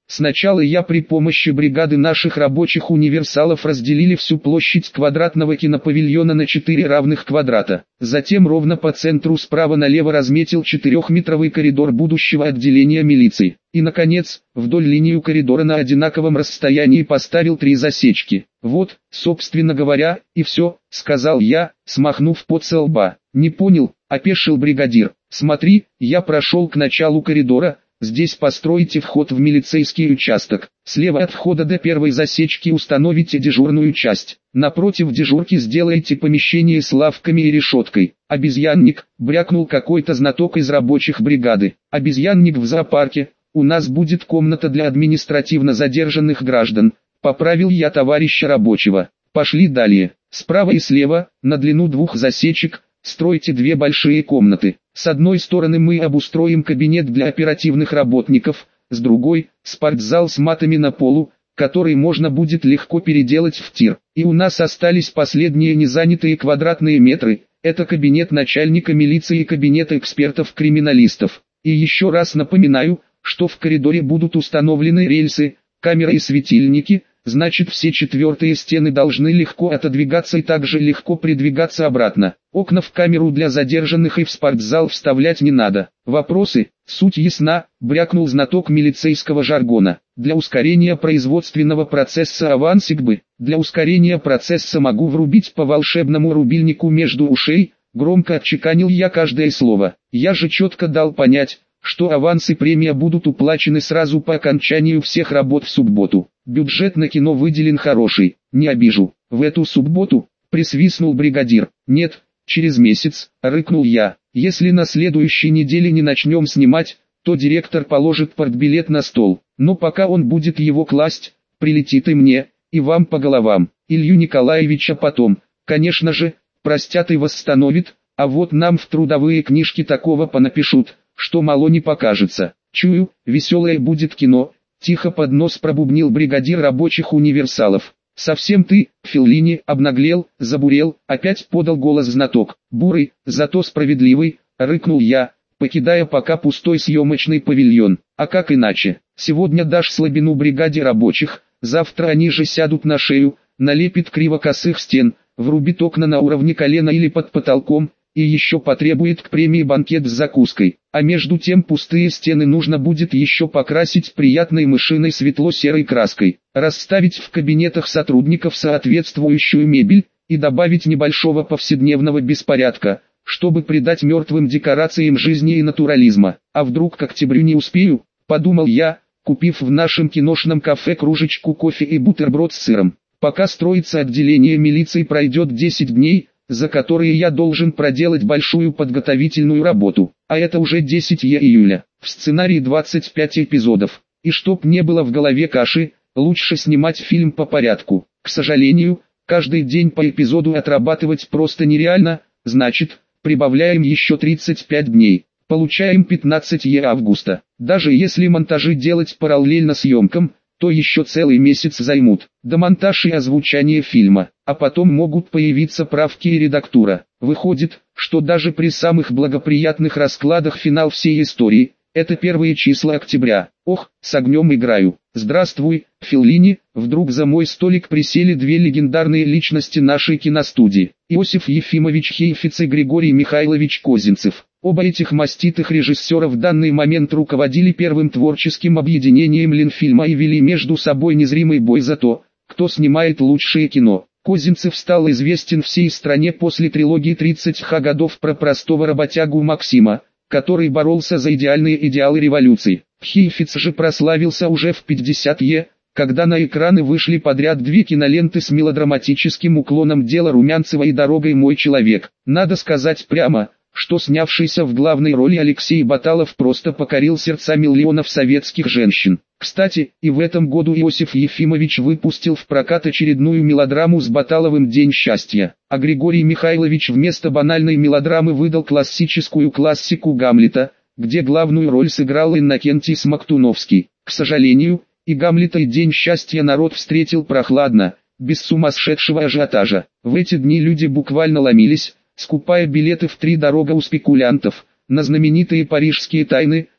Сначала я при помощи бригады наших рабочих универсалов разделили всю площадь квадратного кинопавильона на четыре равных квадрата. Затем ровно по центру справа налево разметил четырехметровый коридор будущего отделения милиции. И наконец, вдоль линии коридора на одинаковом расстоянии поставил три засечки. Вот, собственно говоря, и все, сказал я, смахнув пот со лба. Не понял, опешил бригадир. Смотри, я прошел к началу коридора. Здесь построите вход в милицейский участок. Слева от входа до первой засечки установите дежурную часть. Напротив дежурки сделайте помещение с лавками и решеткой. Обезьянник, брякнул какой-то знаток из рабочих бригады. Обезьянник в зоопарке. У нас будет комната для административно задержанных граждан. Поправил я товарища рабочего. Пошли далее. Справа и слева, на длину двух засечек, стройте две большие комнаты. С одной стороны мы обустроим кабинет для оперативных работников, с другой – спортзал с матами на полу, который можно будет легко переделать в тир. И у нас остались последние незанятые квадратные метры, это кабинет начальника милиции и кабинет экспертов-криминалистов. И еще раз напоминаю, что в коридоре будут установлены рельсы, камеры и светильники, значит все четвертые стены должны легко отодвигаться и также легко придвигаться обратно. Окна в камеру для задержанных и в спортзал вставлять не надо. Вопросы? Суть ясна, брякнул знаток милицейского жаргона. Для ускорения производственного процесса авансик бы. Для ускорения процесса могу врубить по волшебному рубильнику между ушей, громко отчеканил я каждое слово. Я же четко дал понять, что аванс и премия будут уплачены сразу по окончанию всех работ в субботу. Бюджет на кино выделен хороший, не обижу. В эту субботу, присвистнул бригадир. Нет, через месяц, рыкнул я. Если на следующей неделе не начнем снимать, то директор положит партбилет на стол. Но пока он будет его класть, прилетит и мне, и вам по головам. Илью Николаевича потом, конечно же, простят и восстановит, а вот нам в трудовые книжки такого понапишут, что мало не покажется. Чую, веселое будет кино. Тихо под нос пробубнил бригадир рабочих универсалов. «Совсем ты, Феллини, обнаглел, забурел», опять подал голос знаток. «Бурый, зато справедливый», рыкнул я, покидая пока пустой съемочный павильон. «А как иначе? Сегодня дашь слабину бригаде рабочих, завтра они же сядут на шею, налепит криво-косых стен, врубит окна на уровне колена или под потолком, и еще потребует к премии банкет с закуской. А между тем пустые стены нужно будет еще покрасить приятной мышиной светло-серой краской, расставить в кабинетах сотрудников соответствующую мебель и добавить небольшого повседневного беспорядка, чтобы придать мертвым декорациям жизни и натурализма. А вдруг к октябрю не успею, подумал я, купив в нашем киношном кафе кружечку кофе и бутерброд с сыром. Пока строится отделение милиции, пройдет десять дней, за которые я должен проделать большую подготовительную работу, а это уже десять июля. В сценарии двадцать пять эпизодов. И чтоб не было в голове каши, лучше снимать фильм по порядку. К сожалению, каждый день по эпизоду отрабатывать просто нереально, значит, прибавляем еще тридцать пять дней. Получаем пятнадцатое августа. Даже если монтажи делать параллельно съемкам, то еще целый месяц займут. Домонтаж и озвучание фильма, а потом могут появиться правки и редактура. Выходит, что даже при самых благоприятных раскладах финал всей истории – это первые числа октября. Ох, с огнем играю. Здравствуй, Феллини. Вдруг за мой столик присели две легендарные личности нашей киностудии. Иосиф Ефимович Хейфиц и Григорий Михайлович Козинцев. Оба этих маститых режиссера в данный момент руководили первым творческим объединением Ленфильма и вели между собой незримый бой за то, кто снимает лучшее кино. Козинцев стал известен всей стране после трилогии тридцать годов про простого работягу Максима, который боролся за идеальные идеалы революции. Хейфиц же прославился уже в пятидесятые, когда на экраны вышли подряд две киноленты с мелодраматическим уклоном «Дело Румянцева» и «Дорогой мой человек». Надо сказать прямо, что снявшийся в главной роли Алексей Баталов просто покорил сердца миллионов советских женщин. Кстати, и в этом году Иосиф Ефимович выпустил в прокат очередную мелодраму с Баталовым «День счастья», а Григорий Михайлович вместо банальной мелодрамы выдал классическую классику «Гамлета», где главную роль сыграл Иннокентий Смоктуновский. К сожалению, и Гамлета, и День счастья народ встретил прохладно, без сумасшедшего ажиотажа. В эти дни люди буквально ломились, скупая билеты втридорога у спекулянтов, на знаменитые парижские тайны,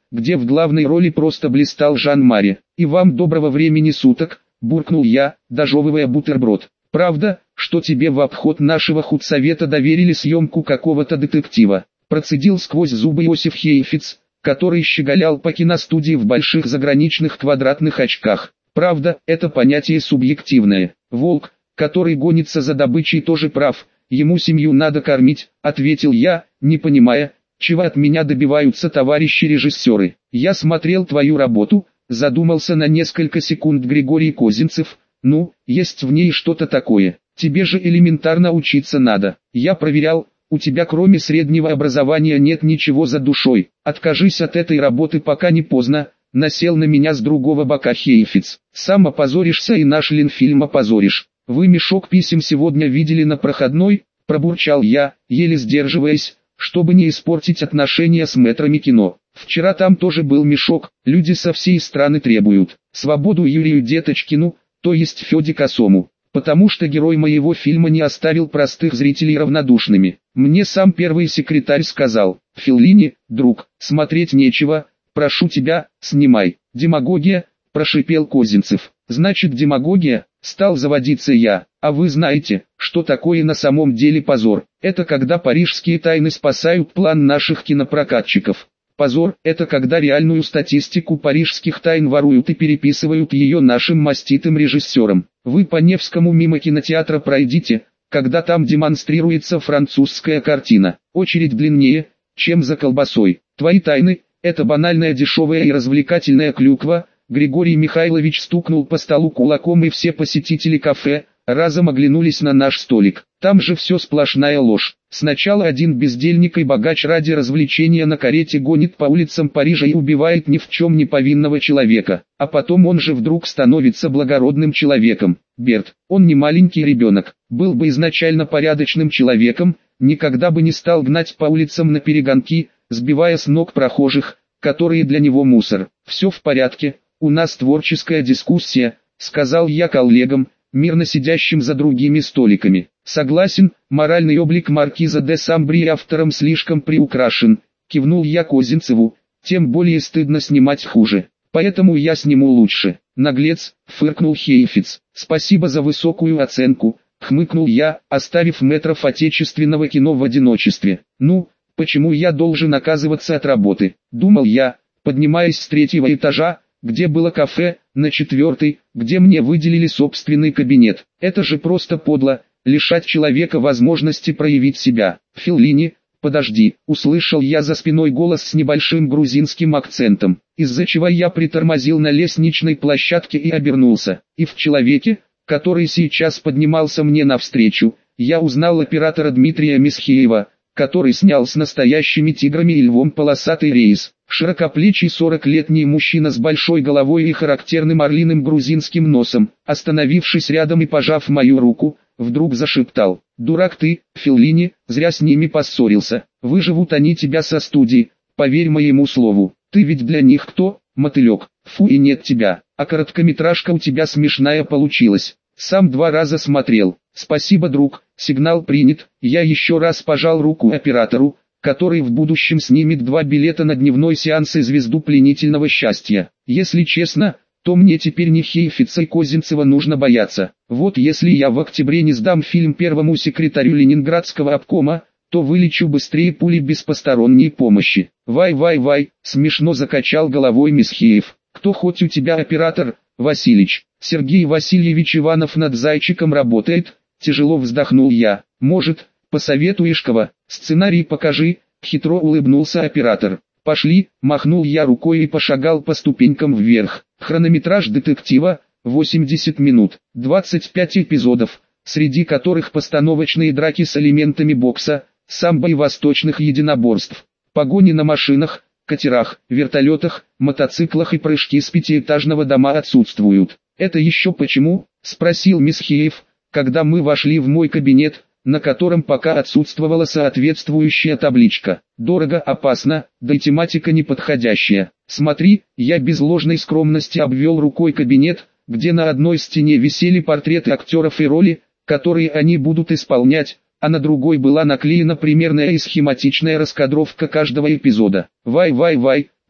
где в главной роли просто блистал Жан-Мари. «И вам доброго времени суток», – буркнул я, дожевывая бутерброд. «Правда, что тебе в обход нашего худсовета доверили съемку какого-то детектива?» Процедил сквозь зубы Иосиф Хейфиц, который щеголял по киностудии в больших заграничных квадратных очках. «Правда, это понятие субъективное. Волк, который гонится за добычей, тоже прав, ему семью надо кормить», – ответил я, не понимая, чего от меня добиваются товарищи режиссеры. «Я смотрел твою работу», – задумался на несколько секунд Григорий Козинцев. «Ну, есть в ней что-то такое. Тебе же элементарно учиться надо. Я проверял, у тебя кроме среднего образования нет ничего за душой. Откажись от этой работы, пока не поздно», – насел на меня с другого бока Хейфиц. «Сам опозоришься и наш Ленфильм опозоришь. Вы мешок писем сегодня видели на проходной?» – пробурчал я, еле сдерживаясь, чтобы не испортить отношения с мэтрами кино. «Вчера там тоже был мешок, люди со всей страны требуют. Свободу Юрию Деточкину, то есть Феде Косому, потому что герой моего фильма не оставил простых зрителей равнодушными. Мне сам первый секретарь сказал: Феллини, друг, смотреть нечего, прошу тебя, снимай». «Демагогия», – прошипел Козинцев. «Значит демагогия?» – стал заводиться я. «А вы знаете, что такое на самом деле позор? Это когда парижские тайны спасают план наших кинопрокатчиков. Позор – это когда реальную статистику парижских тайн воруют и переписывают ее нашим маститым режиссерам. Вы по Невскому мимо кинотеатра пройдите, когда там демонстрируется французская картина. Очередь длиннее, чем за колбасой. Твои тайны – это банальная дешевая и развлекательная клюква». Григорий Михайлович стукнул по столу кулаком, и все посетители кафе разом оглянулись на наш столик. Там же все сплошная ложь. Сначала один бездельник и богач ради развлечения на карете гонит по улицам Парижа и убивает ни в чем не повинного человека, а потом он же вдруг становится благородным человеком. Берт, он не маленький ребенок, был бы изначально порядочным человеком, никогда бы не стал гнать по улицам наперегонки, сбивая с ног прохожих, которые для него мусор. «Все в порядке, у нас творческая дискуссия», — сказал я коллегам, мирно сидящим за другими столиками. «Согласен, моральный облик маркиза де Самбри автором слишком приукрашен», — кивнул я Козинцеву, «тем более стыдно снимать хуже. Поэтому я сниму лучше». «Наглец», — фыркнул Хейфиц. «Спасибо за высокую оценку», — хмыкнул я, оставив метров отечественного кино в одиночестве. «Ну, почему я должен отказываться от работы?» — думал я, поднимаясь с третьего этажа, где было кафе, на четвертый, где мне выделили собственный кабинет. Это же просто подло, лишать человека возможности проявить себя. «Феллини, подожди», — услышал я за спиной голос с небольшим грузинским акцентом, из-за чего я притормозил на лестничной площадке и обернулся. И в человеке, который сейчас поднимался мне навстречу, я узнал оператора Дмитрия Месхеева, который снял с настоящими тиграми и львом полосатый рейс. Широкоплечий сорокалетний мужчина с большой головой и характерным орлиным грузинским носом, остановившись рядом и пожав мою руку, вдруг зашептал: «Дурак ты, Феллини, зря с ними поссорился, выживут они тебя со студии, поверь моему слову, ты ведь для них кто, мотылек, фу, и нет тебя, а короткометражка у тебя смешная получилась, сам два раза смотрел». «Спасибо, друг, сигнал принят». Я еще раз пожал руку оператору, который в будущем снимет два билета на дневной сеанс и «Звезду пленительного счастья». Если честно, то мне теперь не Хейфица и Козинцева нужно бояться. Вот если я в октябре не сдам фильм первому секретарю Ленинградского обкома, то вылечу быстрее пули без посторонней помощи. «Вай-вай-вай», смешно закачал головой Месхеев. «Кто хоть у тебя оператор, Василич?» «Сергей Васильевич Иванов над зайчиком работает», тяжело вздохнул я. «Может, посоветуешь кого? Сценарий покажи», хитро улыбнулся оператор. «Пошли», махнул я рукой и пошагал по ступенькам вверх. Хронометраж детектива – восемьдесят минут, двадцать пять эпизодов, среди которых постановочные драки с элементами бокса, самбо и восточных единоборств, погони на машинах, катерах, вертолетах, мотоциклах и прыжки с пятиэтажного дома отсутствуют. «Это еще почему?» – спросил Месхеев, когда мы вошли в мой кабинет, на котором пока отсутствовала соответствующая табличка. «Дорого, опасно, да и тематика неподходящая. Смотри», я без ложной скромности обвел рукой кабинет, где на одной стене висели портреты актеров и роли, которые они будут исполнять, а на другой была наклеена примерная и схематичная раскадровка каждого эпизода. «Вай-вай-вай»,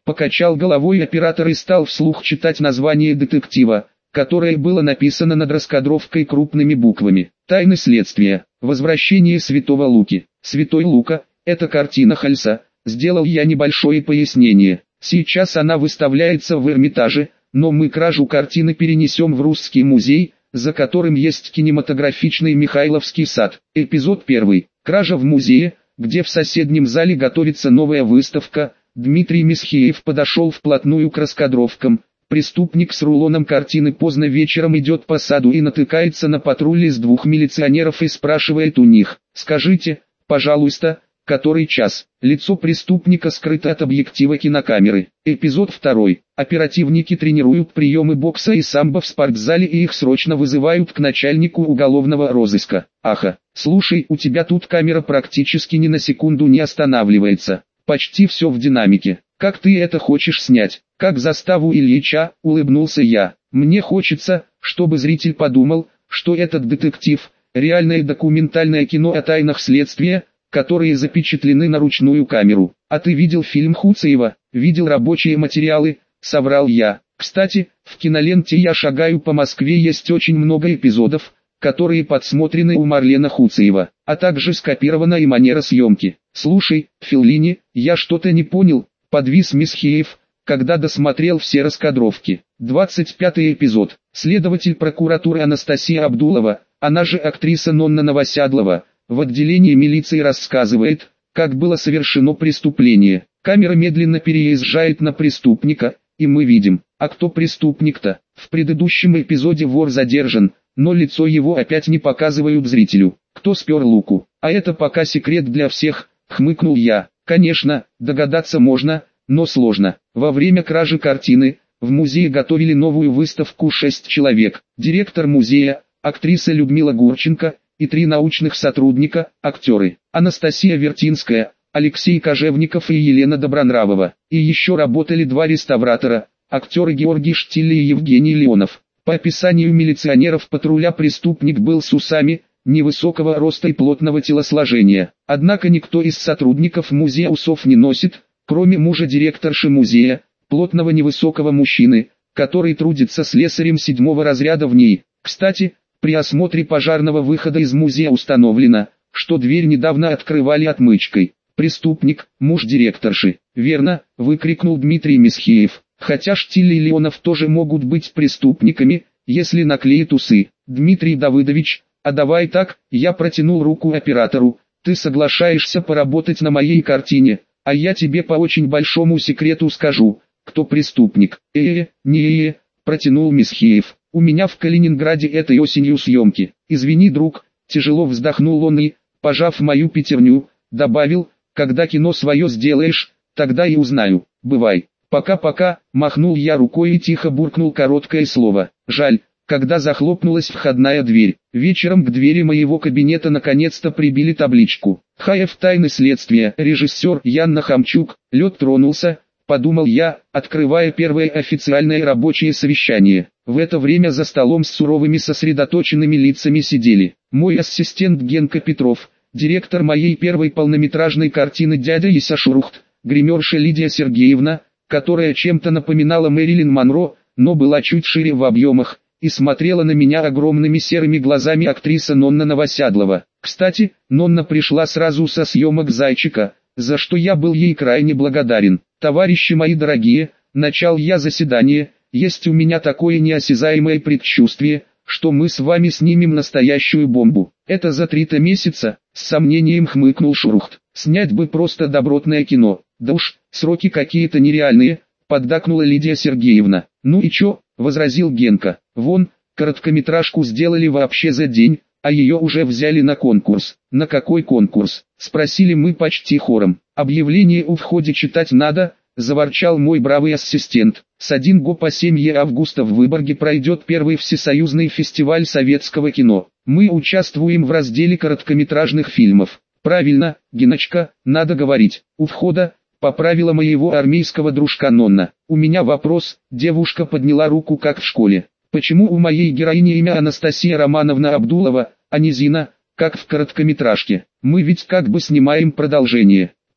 Покачал головой оператор и стал вслух читать название детектива, которое было написано над раскадровкой крупными буквами. «Тайны следствия. Возвращение святого Луки». «Святой Лука» — это картина Хальса. Сделал я небольшое пояснение. Сейчас она выставляется в Эрмитаже, но мы кражу картины перенесем в Русский музей, за которым есть кинематографичный Михайловский сад. Эпизод первый. Кража в музее, где в соседнем зале готовится новая выставка. Дмитрий Месхиев подошел вплотную к раскадровкам. Преступник с рулоном картины поздно вечером идет по саду и натыкается на патруль из двух милиционеров и спрашивает у них: «Скажите, пожалуйста, который час?» Лицо преступника скрыто от объектива кинокамеры. Эпизод второй. Оперативники тренируют приемы бокса и самбо в спортзале и их срочно вызывают к начальнику уголовного розыска. Аха, слушай, у тебя тут камера практически ни на секунду не останавливается. Почти все в динамике. Как ты это хочешь снять? Как заставу Ильича, улыбнулся я. Мне хочется, чтобы зритель подумал, что этот детектив – реальное документальное кино о тайнах следствия, которые запечатлены на ручную камеру. А ты видел фильм Хуцеева? Видел рабочие материалы? Соврал я. Кстати, в киноленте «Я шагаю по Москве» есть очень много эпизодов, которые подсмотрены у Марлена Хуцеева, а также скопирована и манера съемки. Слушай, Феллини, я что-то не понял, подвис Месхиев, когда досмотрел все раскадровки. двадцать пятый эпизод. Следователь прокуратуры Анастасия Абдулова, она же актриса Нонна Новосядлова, в отделении милиции рассказывает, как было совершено преступление. Камера медленно переезжает на преступника, и мы видим, а кто преступник-то? В предыдущем эпизоде вор задержан, но лицо его опять не показывают зрителю. Кто спер Луку? А это пока секрет для всех, хмыкнул я. Конечно, догадаться можно, но сложно. Во время кражи картины, в музее готовили новую выставку шесть человек. Директор музея, актриса Людмила Гурченко и три научных сотрудника, актеры. Анастасия Вертинская, Алексей Кожевников и Елена Добронравова. И еще работали два реставратора, актеры Георгий Штилли и Евгений Леонов. По описанию милиционеров патруля преступник был с усами, невысокого роста и плотного телосложения. Однако никто из сотрудников музея усов не носит, кроме мужа директорши музея, плотного невысокого мужчины, который трудится слесарем седьмого разряда в ней. Кстати, при осмотре пожарного выхода из музея установлено, что дверь недавно открывали отмычкой. Преступник, муж директорши. Верно, выкрикнул Дмитрий Месхиев. Хотя Штилли и Леонов тоже могут быть преступниками, если наклеят усы. Дмитрий Давыдович, а давай так, я протянул руку оператору, ты соглашаешься поработать на моей картине, а я тебе по очень большому секрету скажу, кто преступник. Э-э, не-э-э, протянул Месхиев. У меня в Калининграде этой осенью съемки. Извини, друг, тяжело вздохнул он и, пожав мою пятерню, добавил, когда кино свое сделаешь, тогда и узнаю. Бывай. Пока-пока, махнул я рукой и тихо буркнул короткое слово. Жаль, когда захлопнулась входная дверь. Вечером к двери моего кабинета наконец-то прибили табличку. Хаев «Тайны следствия», режиссер Янна Хамчук. Лед тронулся, подумал я, открывая первое официальное рабочее совещание. В это время за столом с суровыми сосредоточенными лицами сидели мой ассистент Генка Петров, директор моей первой полнометражной картины «Дядя Ися Шурухт», гримерша Лидия Сергеевна, которая чем-то напоминала Мэрилин Монро, но была чуть шире в объемах, и смотрела на меня огромными серыми глазами актриса Нонна Новосядлова. Кстати, Нонна пришла сразу со съемок «Зайчика», за что я был ей крайне благодарен. Товарищи мои дорогие, начал я заседание, есть у меня такое неосязаемое предчувствие, что мы с вами снимем настоящую бомбу. Это за три-то месяца, с сомнением хмыкнул Шурухт. Снять бы просто добротное кино. Да уж, сроки какие-то нереальные, поддакнула Лидия Сергеевна. Ну и чё, возразил Генка. Вон, короткометражку сделали вообще за день, а ее уже взяли на конкурс. На какой конкурс? Спросили мы почти хором. Объявление о входе читать надо, заворчал мой бравый ассистент. С один го по семь августа в Выборге пройдет первый всесоюзный фестиваль советского кино. Мы участвуем в разделе короткометражных фильмов. Правильно, Геночка, надо говорить. У входа, поправила моего армейского дружка Нонна. У меня вопрос, девушка подняла руку как в школе. Почему у моей героини имя Анастасия Романовна Абдулова, а не Зина, как в короткометражке? Мы ведь как бы снимаем продолжение.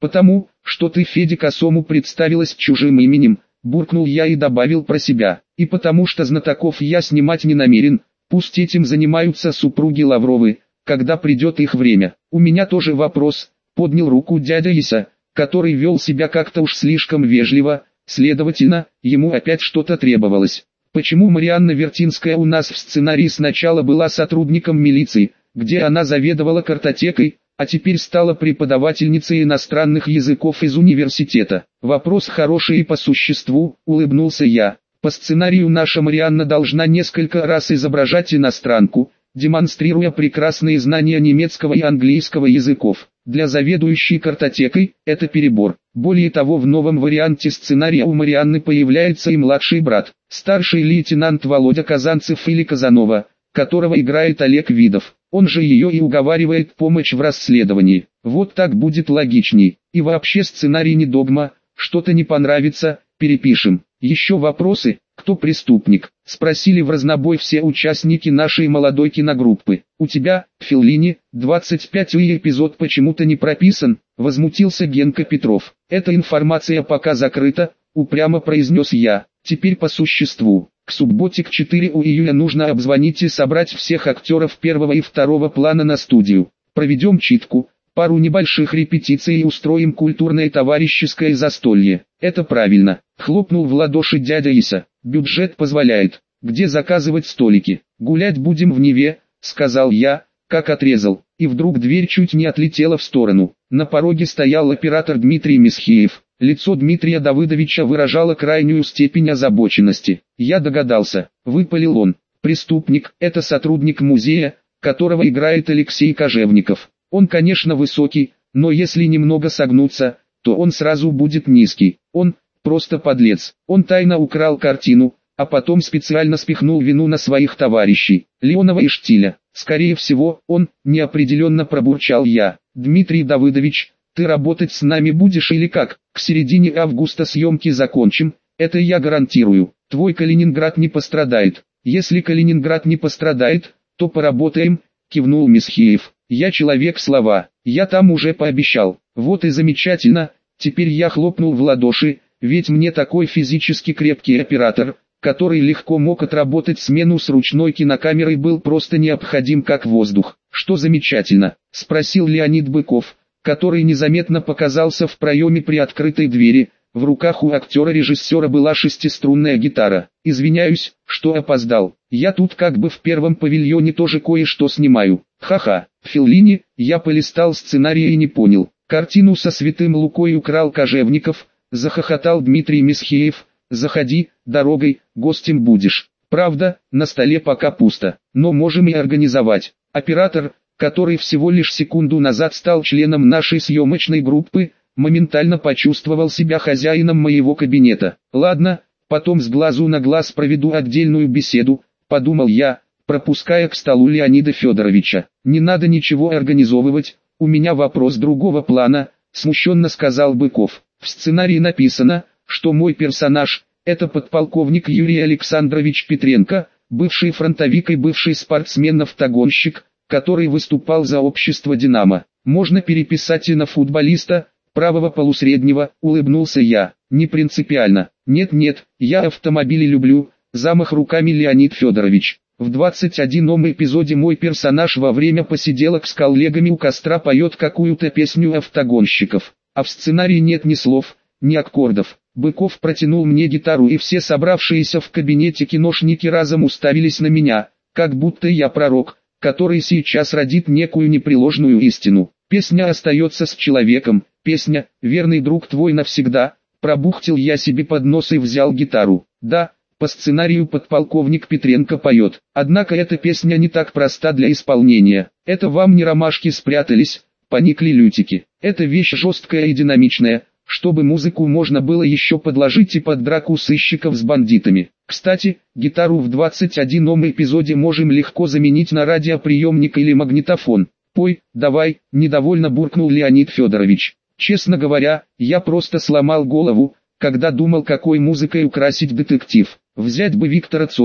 Потому, что ты Феде Косому представилась чужим именем, буркнул я и добавил про себя. И потому что знатоков я снимать не намерен, пусть этим занимаются супруги Лавровы, когда придет их время. У меня тоже вопрос, поднял руку дядя Иса, который вел себя как-то уж слишком вежливо, следовательно, ему опять что-то требовалось. Почему Марианна Вертинская у нас в сценарии сначала была сотрудником милиции, где она заведовала картотекой, а теперь стала преподавательницей иностранных языков из университета? Вопрос хороший и по существу, улыбнулся я. По сценарию наша Марианна должна несколько раз изображать иностранку, демонстрируя прекрасные знания немецкого и английского языков. Для заведующей картотекой это перебор. Более того, в новом варианте сценария у Марианны появляется и младший брат, старший лейтенант Володя Казанцев или Казанова, которого играет Олег Видов. Он же ее и уговаривает помочь в расследовании. Вот так будет логичней. И вообще сценарий не догма, что-то не понравится, перепишем. Еще вопросы? Кто преступник? Спросили в разнобой все участники нашей молодой киногруппы. У тебя, Феллини, двадцать пятый эпизод почему-то не прописан, возмутился Генка Петров. Эта информация пока закрыта, упрямо произнес я. Теперь по существу. К субботе к четырём июля нужно обзвонить и собрать всех актеров первого и второго плана на студию. Проведем читку, пару небольших репетиций и устроим культурное товарищеское застолье. Это правильно. Хлопнул в ладоши дядя Иса. Бюджет позволяет. Где заказывать столики? Гулять будем в Неве, сказал я, как отрезал. И вдруг дверь чуть не отлетела в сторону. На пороге стоял оператор Дмитрий Месхиев. Лицо Дмитрия Давыдовича выражало крайнюю степень озабоченности. Я догадался, выпалил он. Преступник – это сотрудник музея, которого играет Алексей Кожевников. Он, конечно, высокий, но если немного согнуться, то он сразу будет низкий. Он просто подлец. Он тайно украл картину, а потом специально спихнул вину на своих товарищей, Леонова и Штиля. Скорее всего, он, неопределенно пробурчал я. Дмитрий Давыдович, ты работать с нами будешь или как? К середине августа съемки закончим, это я гарантирую. Твой Калининград не пострадает. Если Калининград не пострадает, то поработаем, кивнул Месхиев. Я человек слова, я там уже пообещал. Вот и замечательно, теперь я хлопнул в ладоши, ведь мне такой физически крепкий оператор, который легко мог отработать смену с ручной кинокамерой, был просто необходим как воздух. Что замечательно? Спросил Леонид Быков, который незаметно показался в проеме при открытой двери. В руках у актера-режиссера была шестиструнная гитара. Извиняюсь, что опоздал. Я тут как бы в первом павильоне тоже кое-что снимаю. Ха-ха. Феллини, я полистал сценарий и не понял. Картину со Святым Лукой украл Кожевников, захохотал Дмитрий Месхиев. Заходи, дорогой, гостем будешь. Правда, на столе пока пусто, но можем и организовать. Оператор, который всего лишь секунду назад стал членом нашей съемочной группы, моментально почувствовал себя хозяином моего кабинета. Ладно, потом с глазу на глаз проведу отдельную беседу, подумал я, пропуская к столу Леонида Федоровича. Не надо ничего организовывать, у меня вопрос другого плана, смущенно сказал Быков. В сценарии написано, что мой персонаж – это подполковник Юрий Александрович Петренко, бывший фронтовик и бывший спортсмен-автогонщик, который выступал за общество «Динамо». Можно переписать и на футболиста, правого полусреднего, улыбнулся я. Не принципиально. Нет-нет, я автомобили люблю, замах руками Леонид Федорович. В двадцать одинном эпизоде мой персонаж во время посиделок с коллегами у костра поет какую-то песню автогонщиков. А в сценарии нет ни слов, ни аккордов. Быков протянул мне гитару, и все собравшиеся в кабинете киношники разом уставились на меня, как будто я пророк, который сейчас родит некую непреложную истину. Песня остается с человеком, песня «Верный друг твой навсегда», пробухтел я себе под нос и взял гитару. Да, по сценарию подполковник Петренко поет, однако эта песня не так проста для исполнения. Это вам не ромашки спрятались, поникли лютики. Это вещь жесткая и динамичная, чтобы музыку можно было еще подложить и под драку сыщиков с бандитами. Кстати, гитару в двадцать одинном эпизоде можем легко заменить на радиоприемник или магнитофон. «Пой, давай», – недовольно буркнул Леонид Федорович. Честно говоря, я просто сломал голову, когда думал, какой музыкой украсить детектив. Взять бы Виктора Цоя,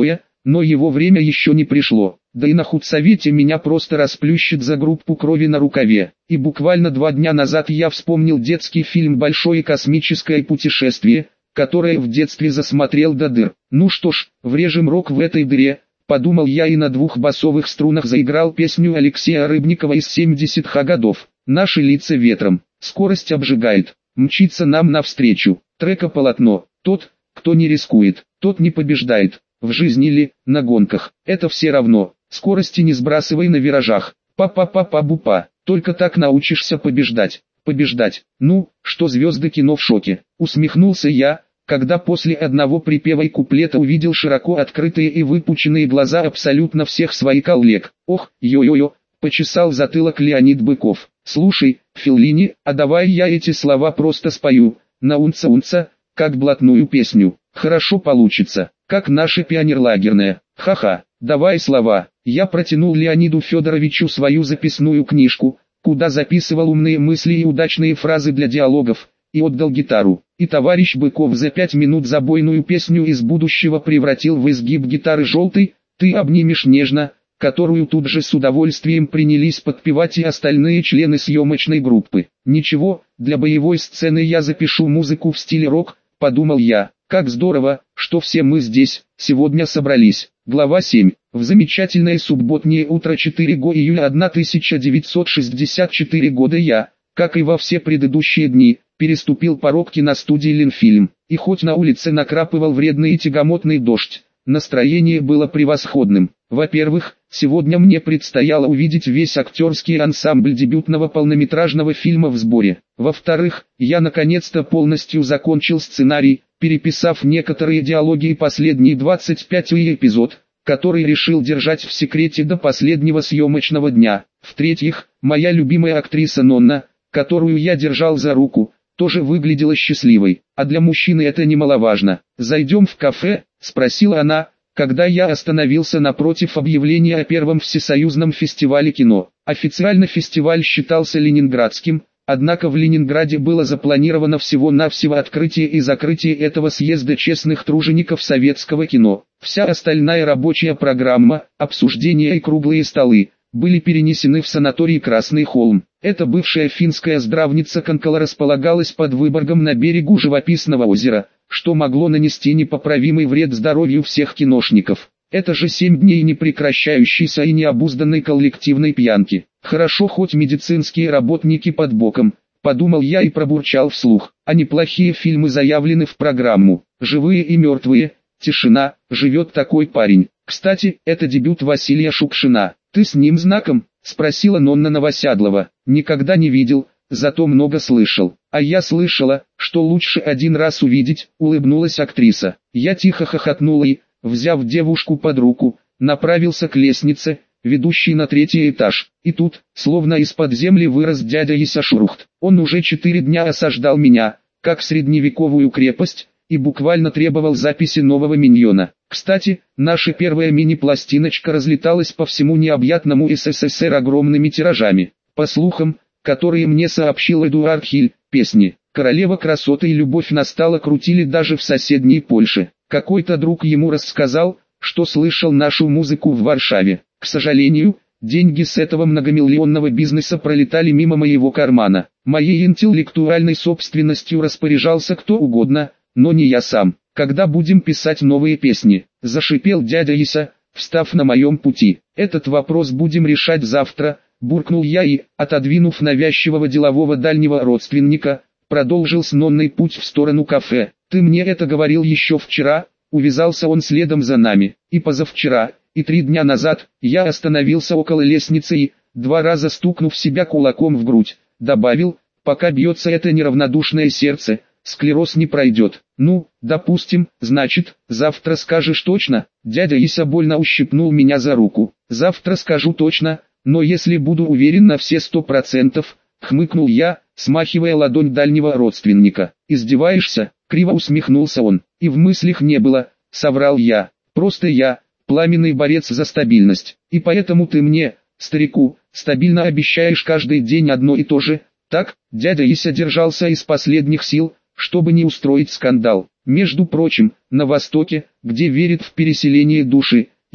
но его время еще не пришло. Да и на худсовете меня просто расплющит за группу крови на рукаве. И буквально два дня назад я вспомнил детский фильм «Большое космическое путешествие», которое в детстве засмотрел до дыр. Ну что ж, врежем рог в этой дыре, подумал я и на двух басовых струнах заиграл песню Алексея Рыбникова из семидесятых годов. Наши лица ветром, скорость обжигает, мчится нам навстречу. Трека полотно. Тот, кто не рискует, тот не побеждает. В жизни ли, на гонках, это все равно. Скорости не сбрасывай на виражах. Па-па-па-па-бупа. Только так научишься побеждать. Побеждать. Ну, что звезды кино в шоке. Усмехнулся я, когда после одного припева и куплета увидел широко открытые и выпученные глаза абсолютно всех своих коллег. Ох, йо-йо-йо, почесал затылок Леонид Быков. Слушай, Феллини, а давай я эти слова просто спою, на унца-унца, как блатную песню. Хорошо получится, как наша пионерлагерная. Ха-ха, давай слова. Я протянул Леониду Федоровичу свою записную книжку, куда записывал умные мысли и удачные фразы для диалогов, и отдал гитару. И товарищ Быков за пять минут забойную песню из будущего превратил в изгиб гитары желтой, «Ты обнимешь нежно», которую тут же с удовольствием принялись подпевать и остальные члены съемочной группы. Ничего, для боевой сцены я запишу музыку в стиле рок, подумал я. Как здорово, что все мы здесь, сегодня собрались. Глава семь. В замечательное субботнее утро четвёртого июля тысяча девятьсот шестьдесят четвёртого года я, как и во все предыдущие дни, переступил порог киностудии «Ленфильм». И хоть на улице накрапывал вредный и тягомотный дождь, настроение было превосходным. Во-первых, сегодня мне предстояло увидеть весь актерский ансамбль дебютного полнометражного фильма в сборе. Во-вторых, я наконец-то полностью закончил сценарий, переписав некоторые диалоги и последний двадцать пятый эпизод, который решил держать в секрете до последнего съемочного дня. В-третьих, моя любимая актриса Нонна, которую я держал за руку, тоже выглядела счастливой, а для мужчины это немаловажно. «Зайдем в кафе?» – спросила она, когда я остановился напротив объявления о первом всесоюзном фестивале кино. Официально фестиваль считался ленинградским, однако в Ленинграде было запланировано всего-навсего открытие и закрытие этого съезда честных тружеников советского кино. Вся остальная рабочая программа, обсуждения и круглые столы, были перенесены в санаторий Красный Холм. Эта бывшая финская здравница Конкола располагалась под Выборгом на берегу живописного озера, что могло нанести непоправимый вред здоровью всех киношников. Это же семь дней непрекращающейся и необузданной коллективной пьянки. Хорошо хоть медицинские работники под боком, подумал я и пробурчал вслух. А неплохие фильмы заявлены в программу. «Живые и мертвые», «Тишина», «Живет такой парень». Кстати, это дебют Василия Шукшина. «Ты с ним знаком?» – спросила Нонна Новосядлова. «Никогда не видел, зато много слышал». «А я слышала, что лучше один раз увидеть», – улыбнулась актриса. Я тихо хохотнула и, взяв девушку под руку, направился к лестнице, ведущей на третий этаж. И тут, словно из-под земли вырос дядя Ися Шурухт. Он уже четыре дня осаждал меня, как средневековую крепость, и буквально требовал записи нового миньона. Кстати, наша первая мини-пластиночка разлеталась по всему необъятному СССР огромными тиражами. По слухам, которые мне сообщил Эдуард Хиль, песни «Королева красоты» и «Любовь настала» крутили даже в соседней Польше. Какой-то друг ему рассказал, что слышал нашу музыку в Варшаве. К сожалению, деньги с этого многомиллионного бизнеса пролетали мимо моего кармана. Моей интеллектуальной собственностью распоряжался кто угодно, но не я сам. «Когда будем писать новые песни?» – зашипел дядя Ися, встав на моем пути. «Этот вопрос будем решать завтра», – буркнул я и, отодвинув навязчивого делового дальнего родственника, продолжил с Нонной путь в сторону кафе. «Ты мне это говорил еще вчера», – увязался он следом за нами. «И позавчера, и три дня назад, я остановился около лестницы и, два раза стукнув себя кулаком в грудь, добавил, пока бьется это неравнодушное сердце, склероз не пройдет». «Ну, допустим, значит, завтра скажешь точно?» Дядя Ися больно ущипнул меня за руку. «Завтра скажу точно, но если буду уверен на все сто процентов», хмыкнул я, смахивая ладонь дальнего родственника. «Издеваешься?» — криво усмехнулся он. «И в мыслях не было», — соврал я. «Просто я, пламенный борец за стабильность, и поэтому ты мне, старику, стабильно обещаешь каждый день одно и то же». Так, дядя Ися держался из последних сил, чтобы не устроить скандал. Между прочим, на Востоке, где верят в переселение души,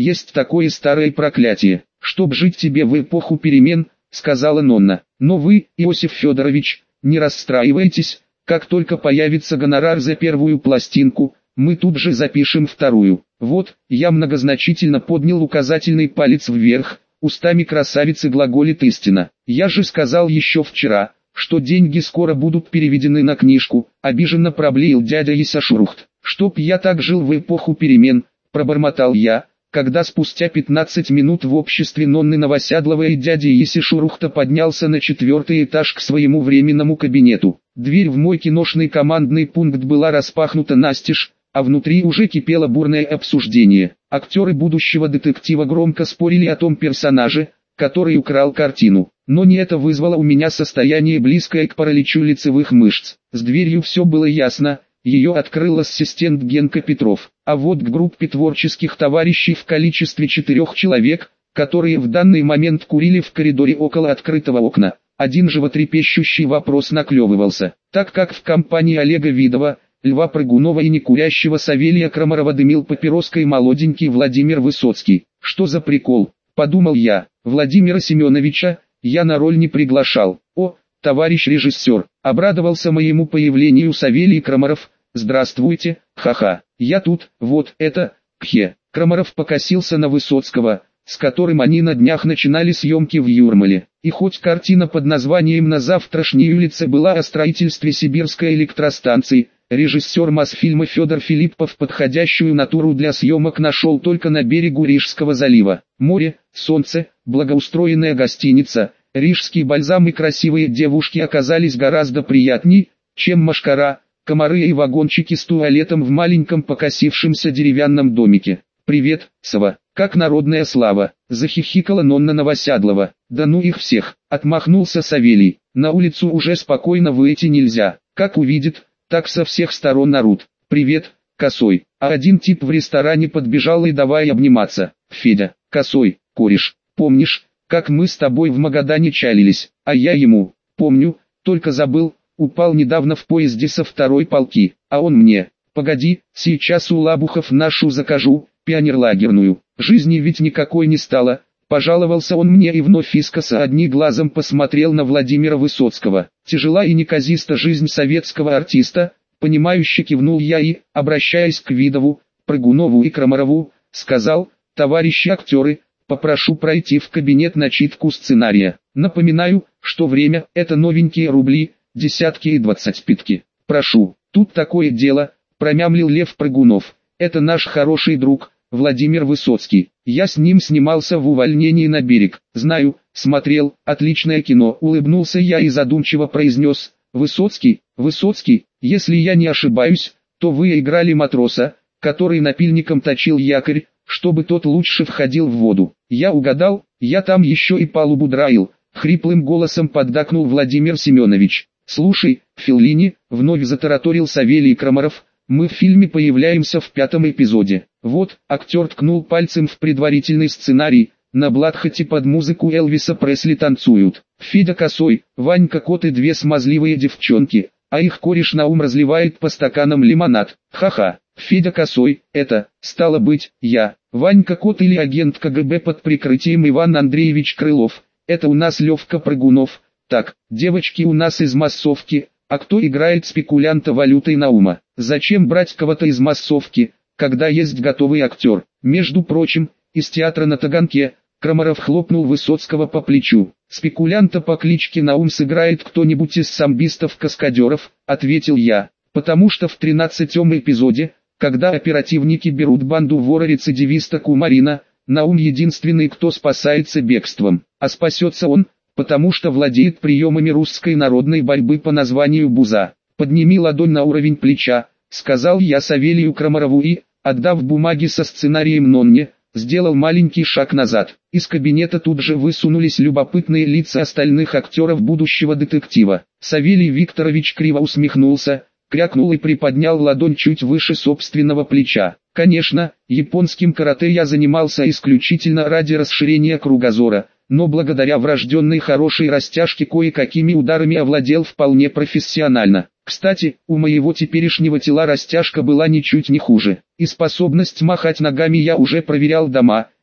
есть такое старое проклятие. Чтоб жить тебе в эпоху перемен, сказала Нонна. Но вы, Иосиф Федорович, не расстраивайтесь, как только появится гонорар за первую пластинку, мы тут же запишем вторую. Вот, я многозначительно поднял указательный палец вверх, устами красавицы глаголит истина. Я же сказал еще вчера, что деньги скоро будут переведены на книжку, обиженно проблеял дядя Исашурухт. Чтоб я так жил в эпоху перемен, пробормотал я, когда спустя пятнадцать минут в обществе Нонны Новосядловой и дяди Исишурухта поднялся на четвертый этаж к своему временному кабинету. Дверь в мой киношный командный пункт была распахнута настежь, а внутри уже кипело бурное обсуждение. Актеры будущего детектива громко спорили о том персонаже, который украл картину. Но не это вызвало у меня состояние, близкое к параличу лицевых мышц. С дверью все было ясно. Ее открыл ассистент Генка Петров, а вот к группе творческих товарищей в количестве четырех человек, которые в данный момент курили в коридоре около открытого окна, один животрепещущий вопрос наклевывался, так как в компании Олега Видова, Льва Прыгунова и некурящего Савелия Крамарова дымил папироской молоденький Владимир Высоцкий. Что за прикол, подумал я, Владимира Семеновича я на роль не приглашал. О, товарищ режиссер, обрадовался моему появлению Савелий Крамаров. Здравствуйте, ха-ха, я тут, вот это, кхе. Крамаров покосился на Высоцкого, с которым они на днях начинали съемки в Юрмале. И хоть картина под названием «На завтрашней улице» была о строительстве сибирской электростанции, режиссер Мосфильма Федор Филиппов подходящую натуру для съемок нашел только на берегу Рижского залива. Море, солнце, благоустроенная гостиница, рижский бальзам и красивые девушки оказались гораздо приятней, чем машкара, комары и вагончики с туалетом в маленьком покосившемся деревянном домике. «Привет, Сава, как народная слава!» — захихикала Нонна Новосядлова. «Да ну их всех!» — отмахнулся Савелий. «На улицу уже спокойно выйти нельзя. Как увидит, так со всех сторон народ. Привет, Косой!» А один тип в ресторане подбежал и давай обниматься. «Федя, Косой, кореш, помнишь, как мы с тобой в Магадане чалились?» А я ему: «Помню, только забыл, упал недавно в поезде со второй полки». А он мне: «Погоди, сейчас у Лабухов нашу закажу, пионерлагерную». Жизни ведь никакой не стало, пожаловался он мне и вновь искоса одним глазом посмотрел на Владимира Высоцкого. Тяжела и неказиста жизнь советского артиста, понимающе кивнул я и, обращаясь к Видову, Прыгунову и Крамарову, сказал: «Товарищи актеры, попрошу пройти в кабинет на читку сценария. Напоминаю, что время – это новенькие рубли, десятки и двадцатьпятки. Прошу». «Тут такое дело», – промямлил Лев Прыгунов. «Это наш хороший друг, Владимир Высоцкий. Я с ним снимался в «Увольнении на берег». Знаю, смотрел, отличное кино». Улыбнулся я и задумчиво произнес: «Высоцкий, Высоцкий, если я не ошибаюсь, то вы играли матроса, который напильником точил якорь, чтобы тот лучше входил в воду». «Я угадал, я там еще и палубу драил», — хриплым голосом поддакнул Владимир Семенович. «Слушай, Феллини», — вновь затараторил Савелий Крамаров, — «мы в фильме появляемся в пятом эпизоде. Вот», — актер ткнул пальцем в предварительный сценарий, «на Бладхате под музыку Элвиса Пресли танцуют Федя Косой, Ванька Кот и две смазливые девчонки, а их кореш Наум разливает по стаканам лимонад. Ха-ха, Федя Косой, это, стало быть, я, Ванька Кот или агент ка гэ бэ под прикрытием Иван Андреевич Крылов, это у нас Левка Прыгунов. Так, девочки у нас из массовки, а кто играет спекулянта валютой Наума? Зачем брать кого-то из массовки, когда есть готовый актер? Между прочим, из театра на Таганке». Крамаров хлопнул Высоцкого по плечу. «Спекулянта по кличке Наум сыграет кто-нибудь из самбистов-каскадеров», — ответил я. «Потому что в тринадцатом эпизоде, когда оперативники берут банду вора-рецидивиста Кумарина, Наум единственный, кто спасается бегством. А спасется он, потому что владеет приемами русской народной борьбы по названию буза. Подними ладонь на уровень плеча», — сказал я Савелию Крамарову и, отдав бумаги со сценарием Нонне, сделал маленький шаг назад. Из кабинета тут же высунулись любопытные лица остальных актеров будущего детектива. Савелий Викторович криво усмехнулся, крякнул и приподнял ладонь чуть выше собственного плеча. Конечно, японским карате я занимался исключительно ради расширения кругозора, но благодаря врожденной хорошей растяжке кое-какими ударами овладел вполне профессионально. Кстати, у моего теперешнего тела растяжка была ничуть не хуже. И способность махать ногами я уже проверял дома,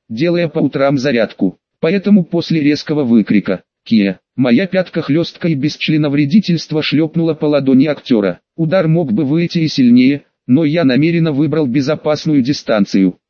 делая по утрам зарядку. Поэтому после резкого выкрика «Кия!», моя пятка хлестко и без членовредительства шлепнула по ладони актера. Удар мог бы выйти и сильнее, но я намеренно выбрал безопасную дистанцию.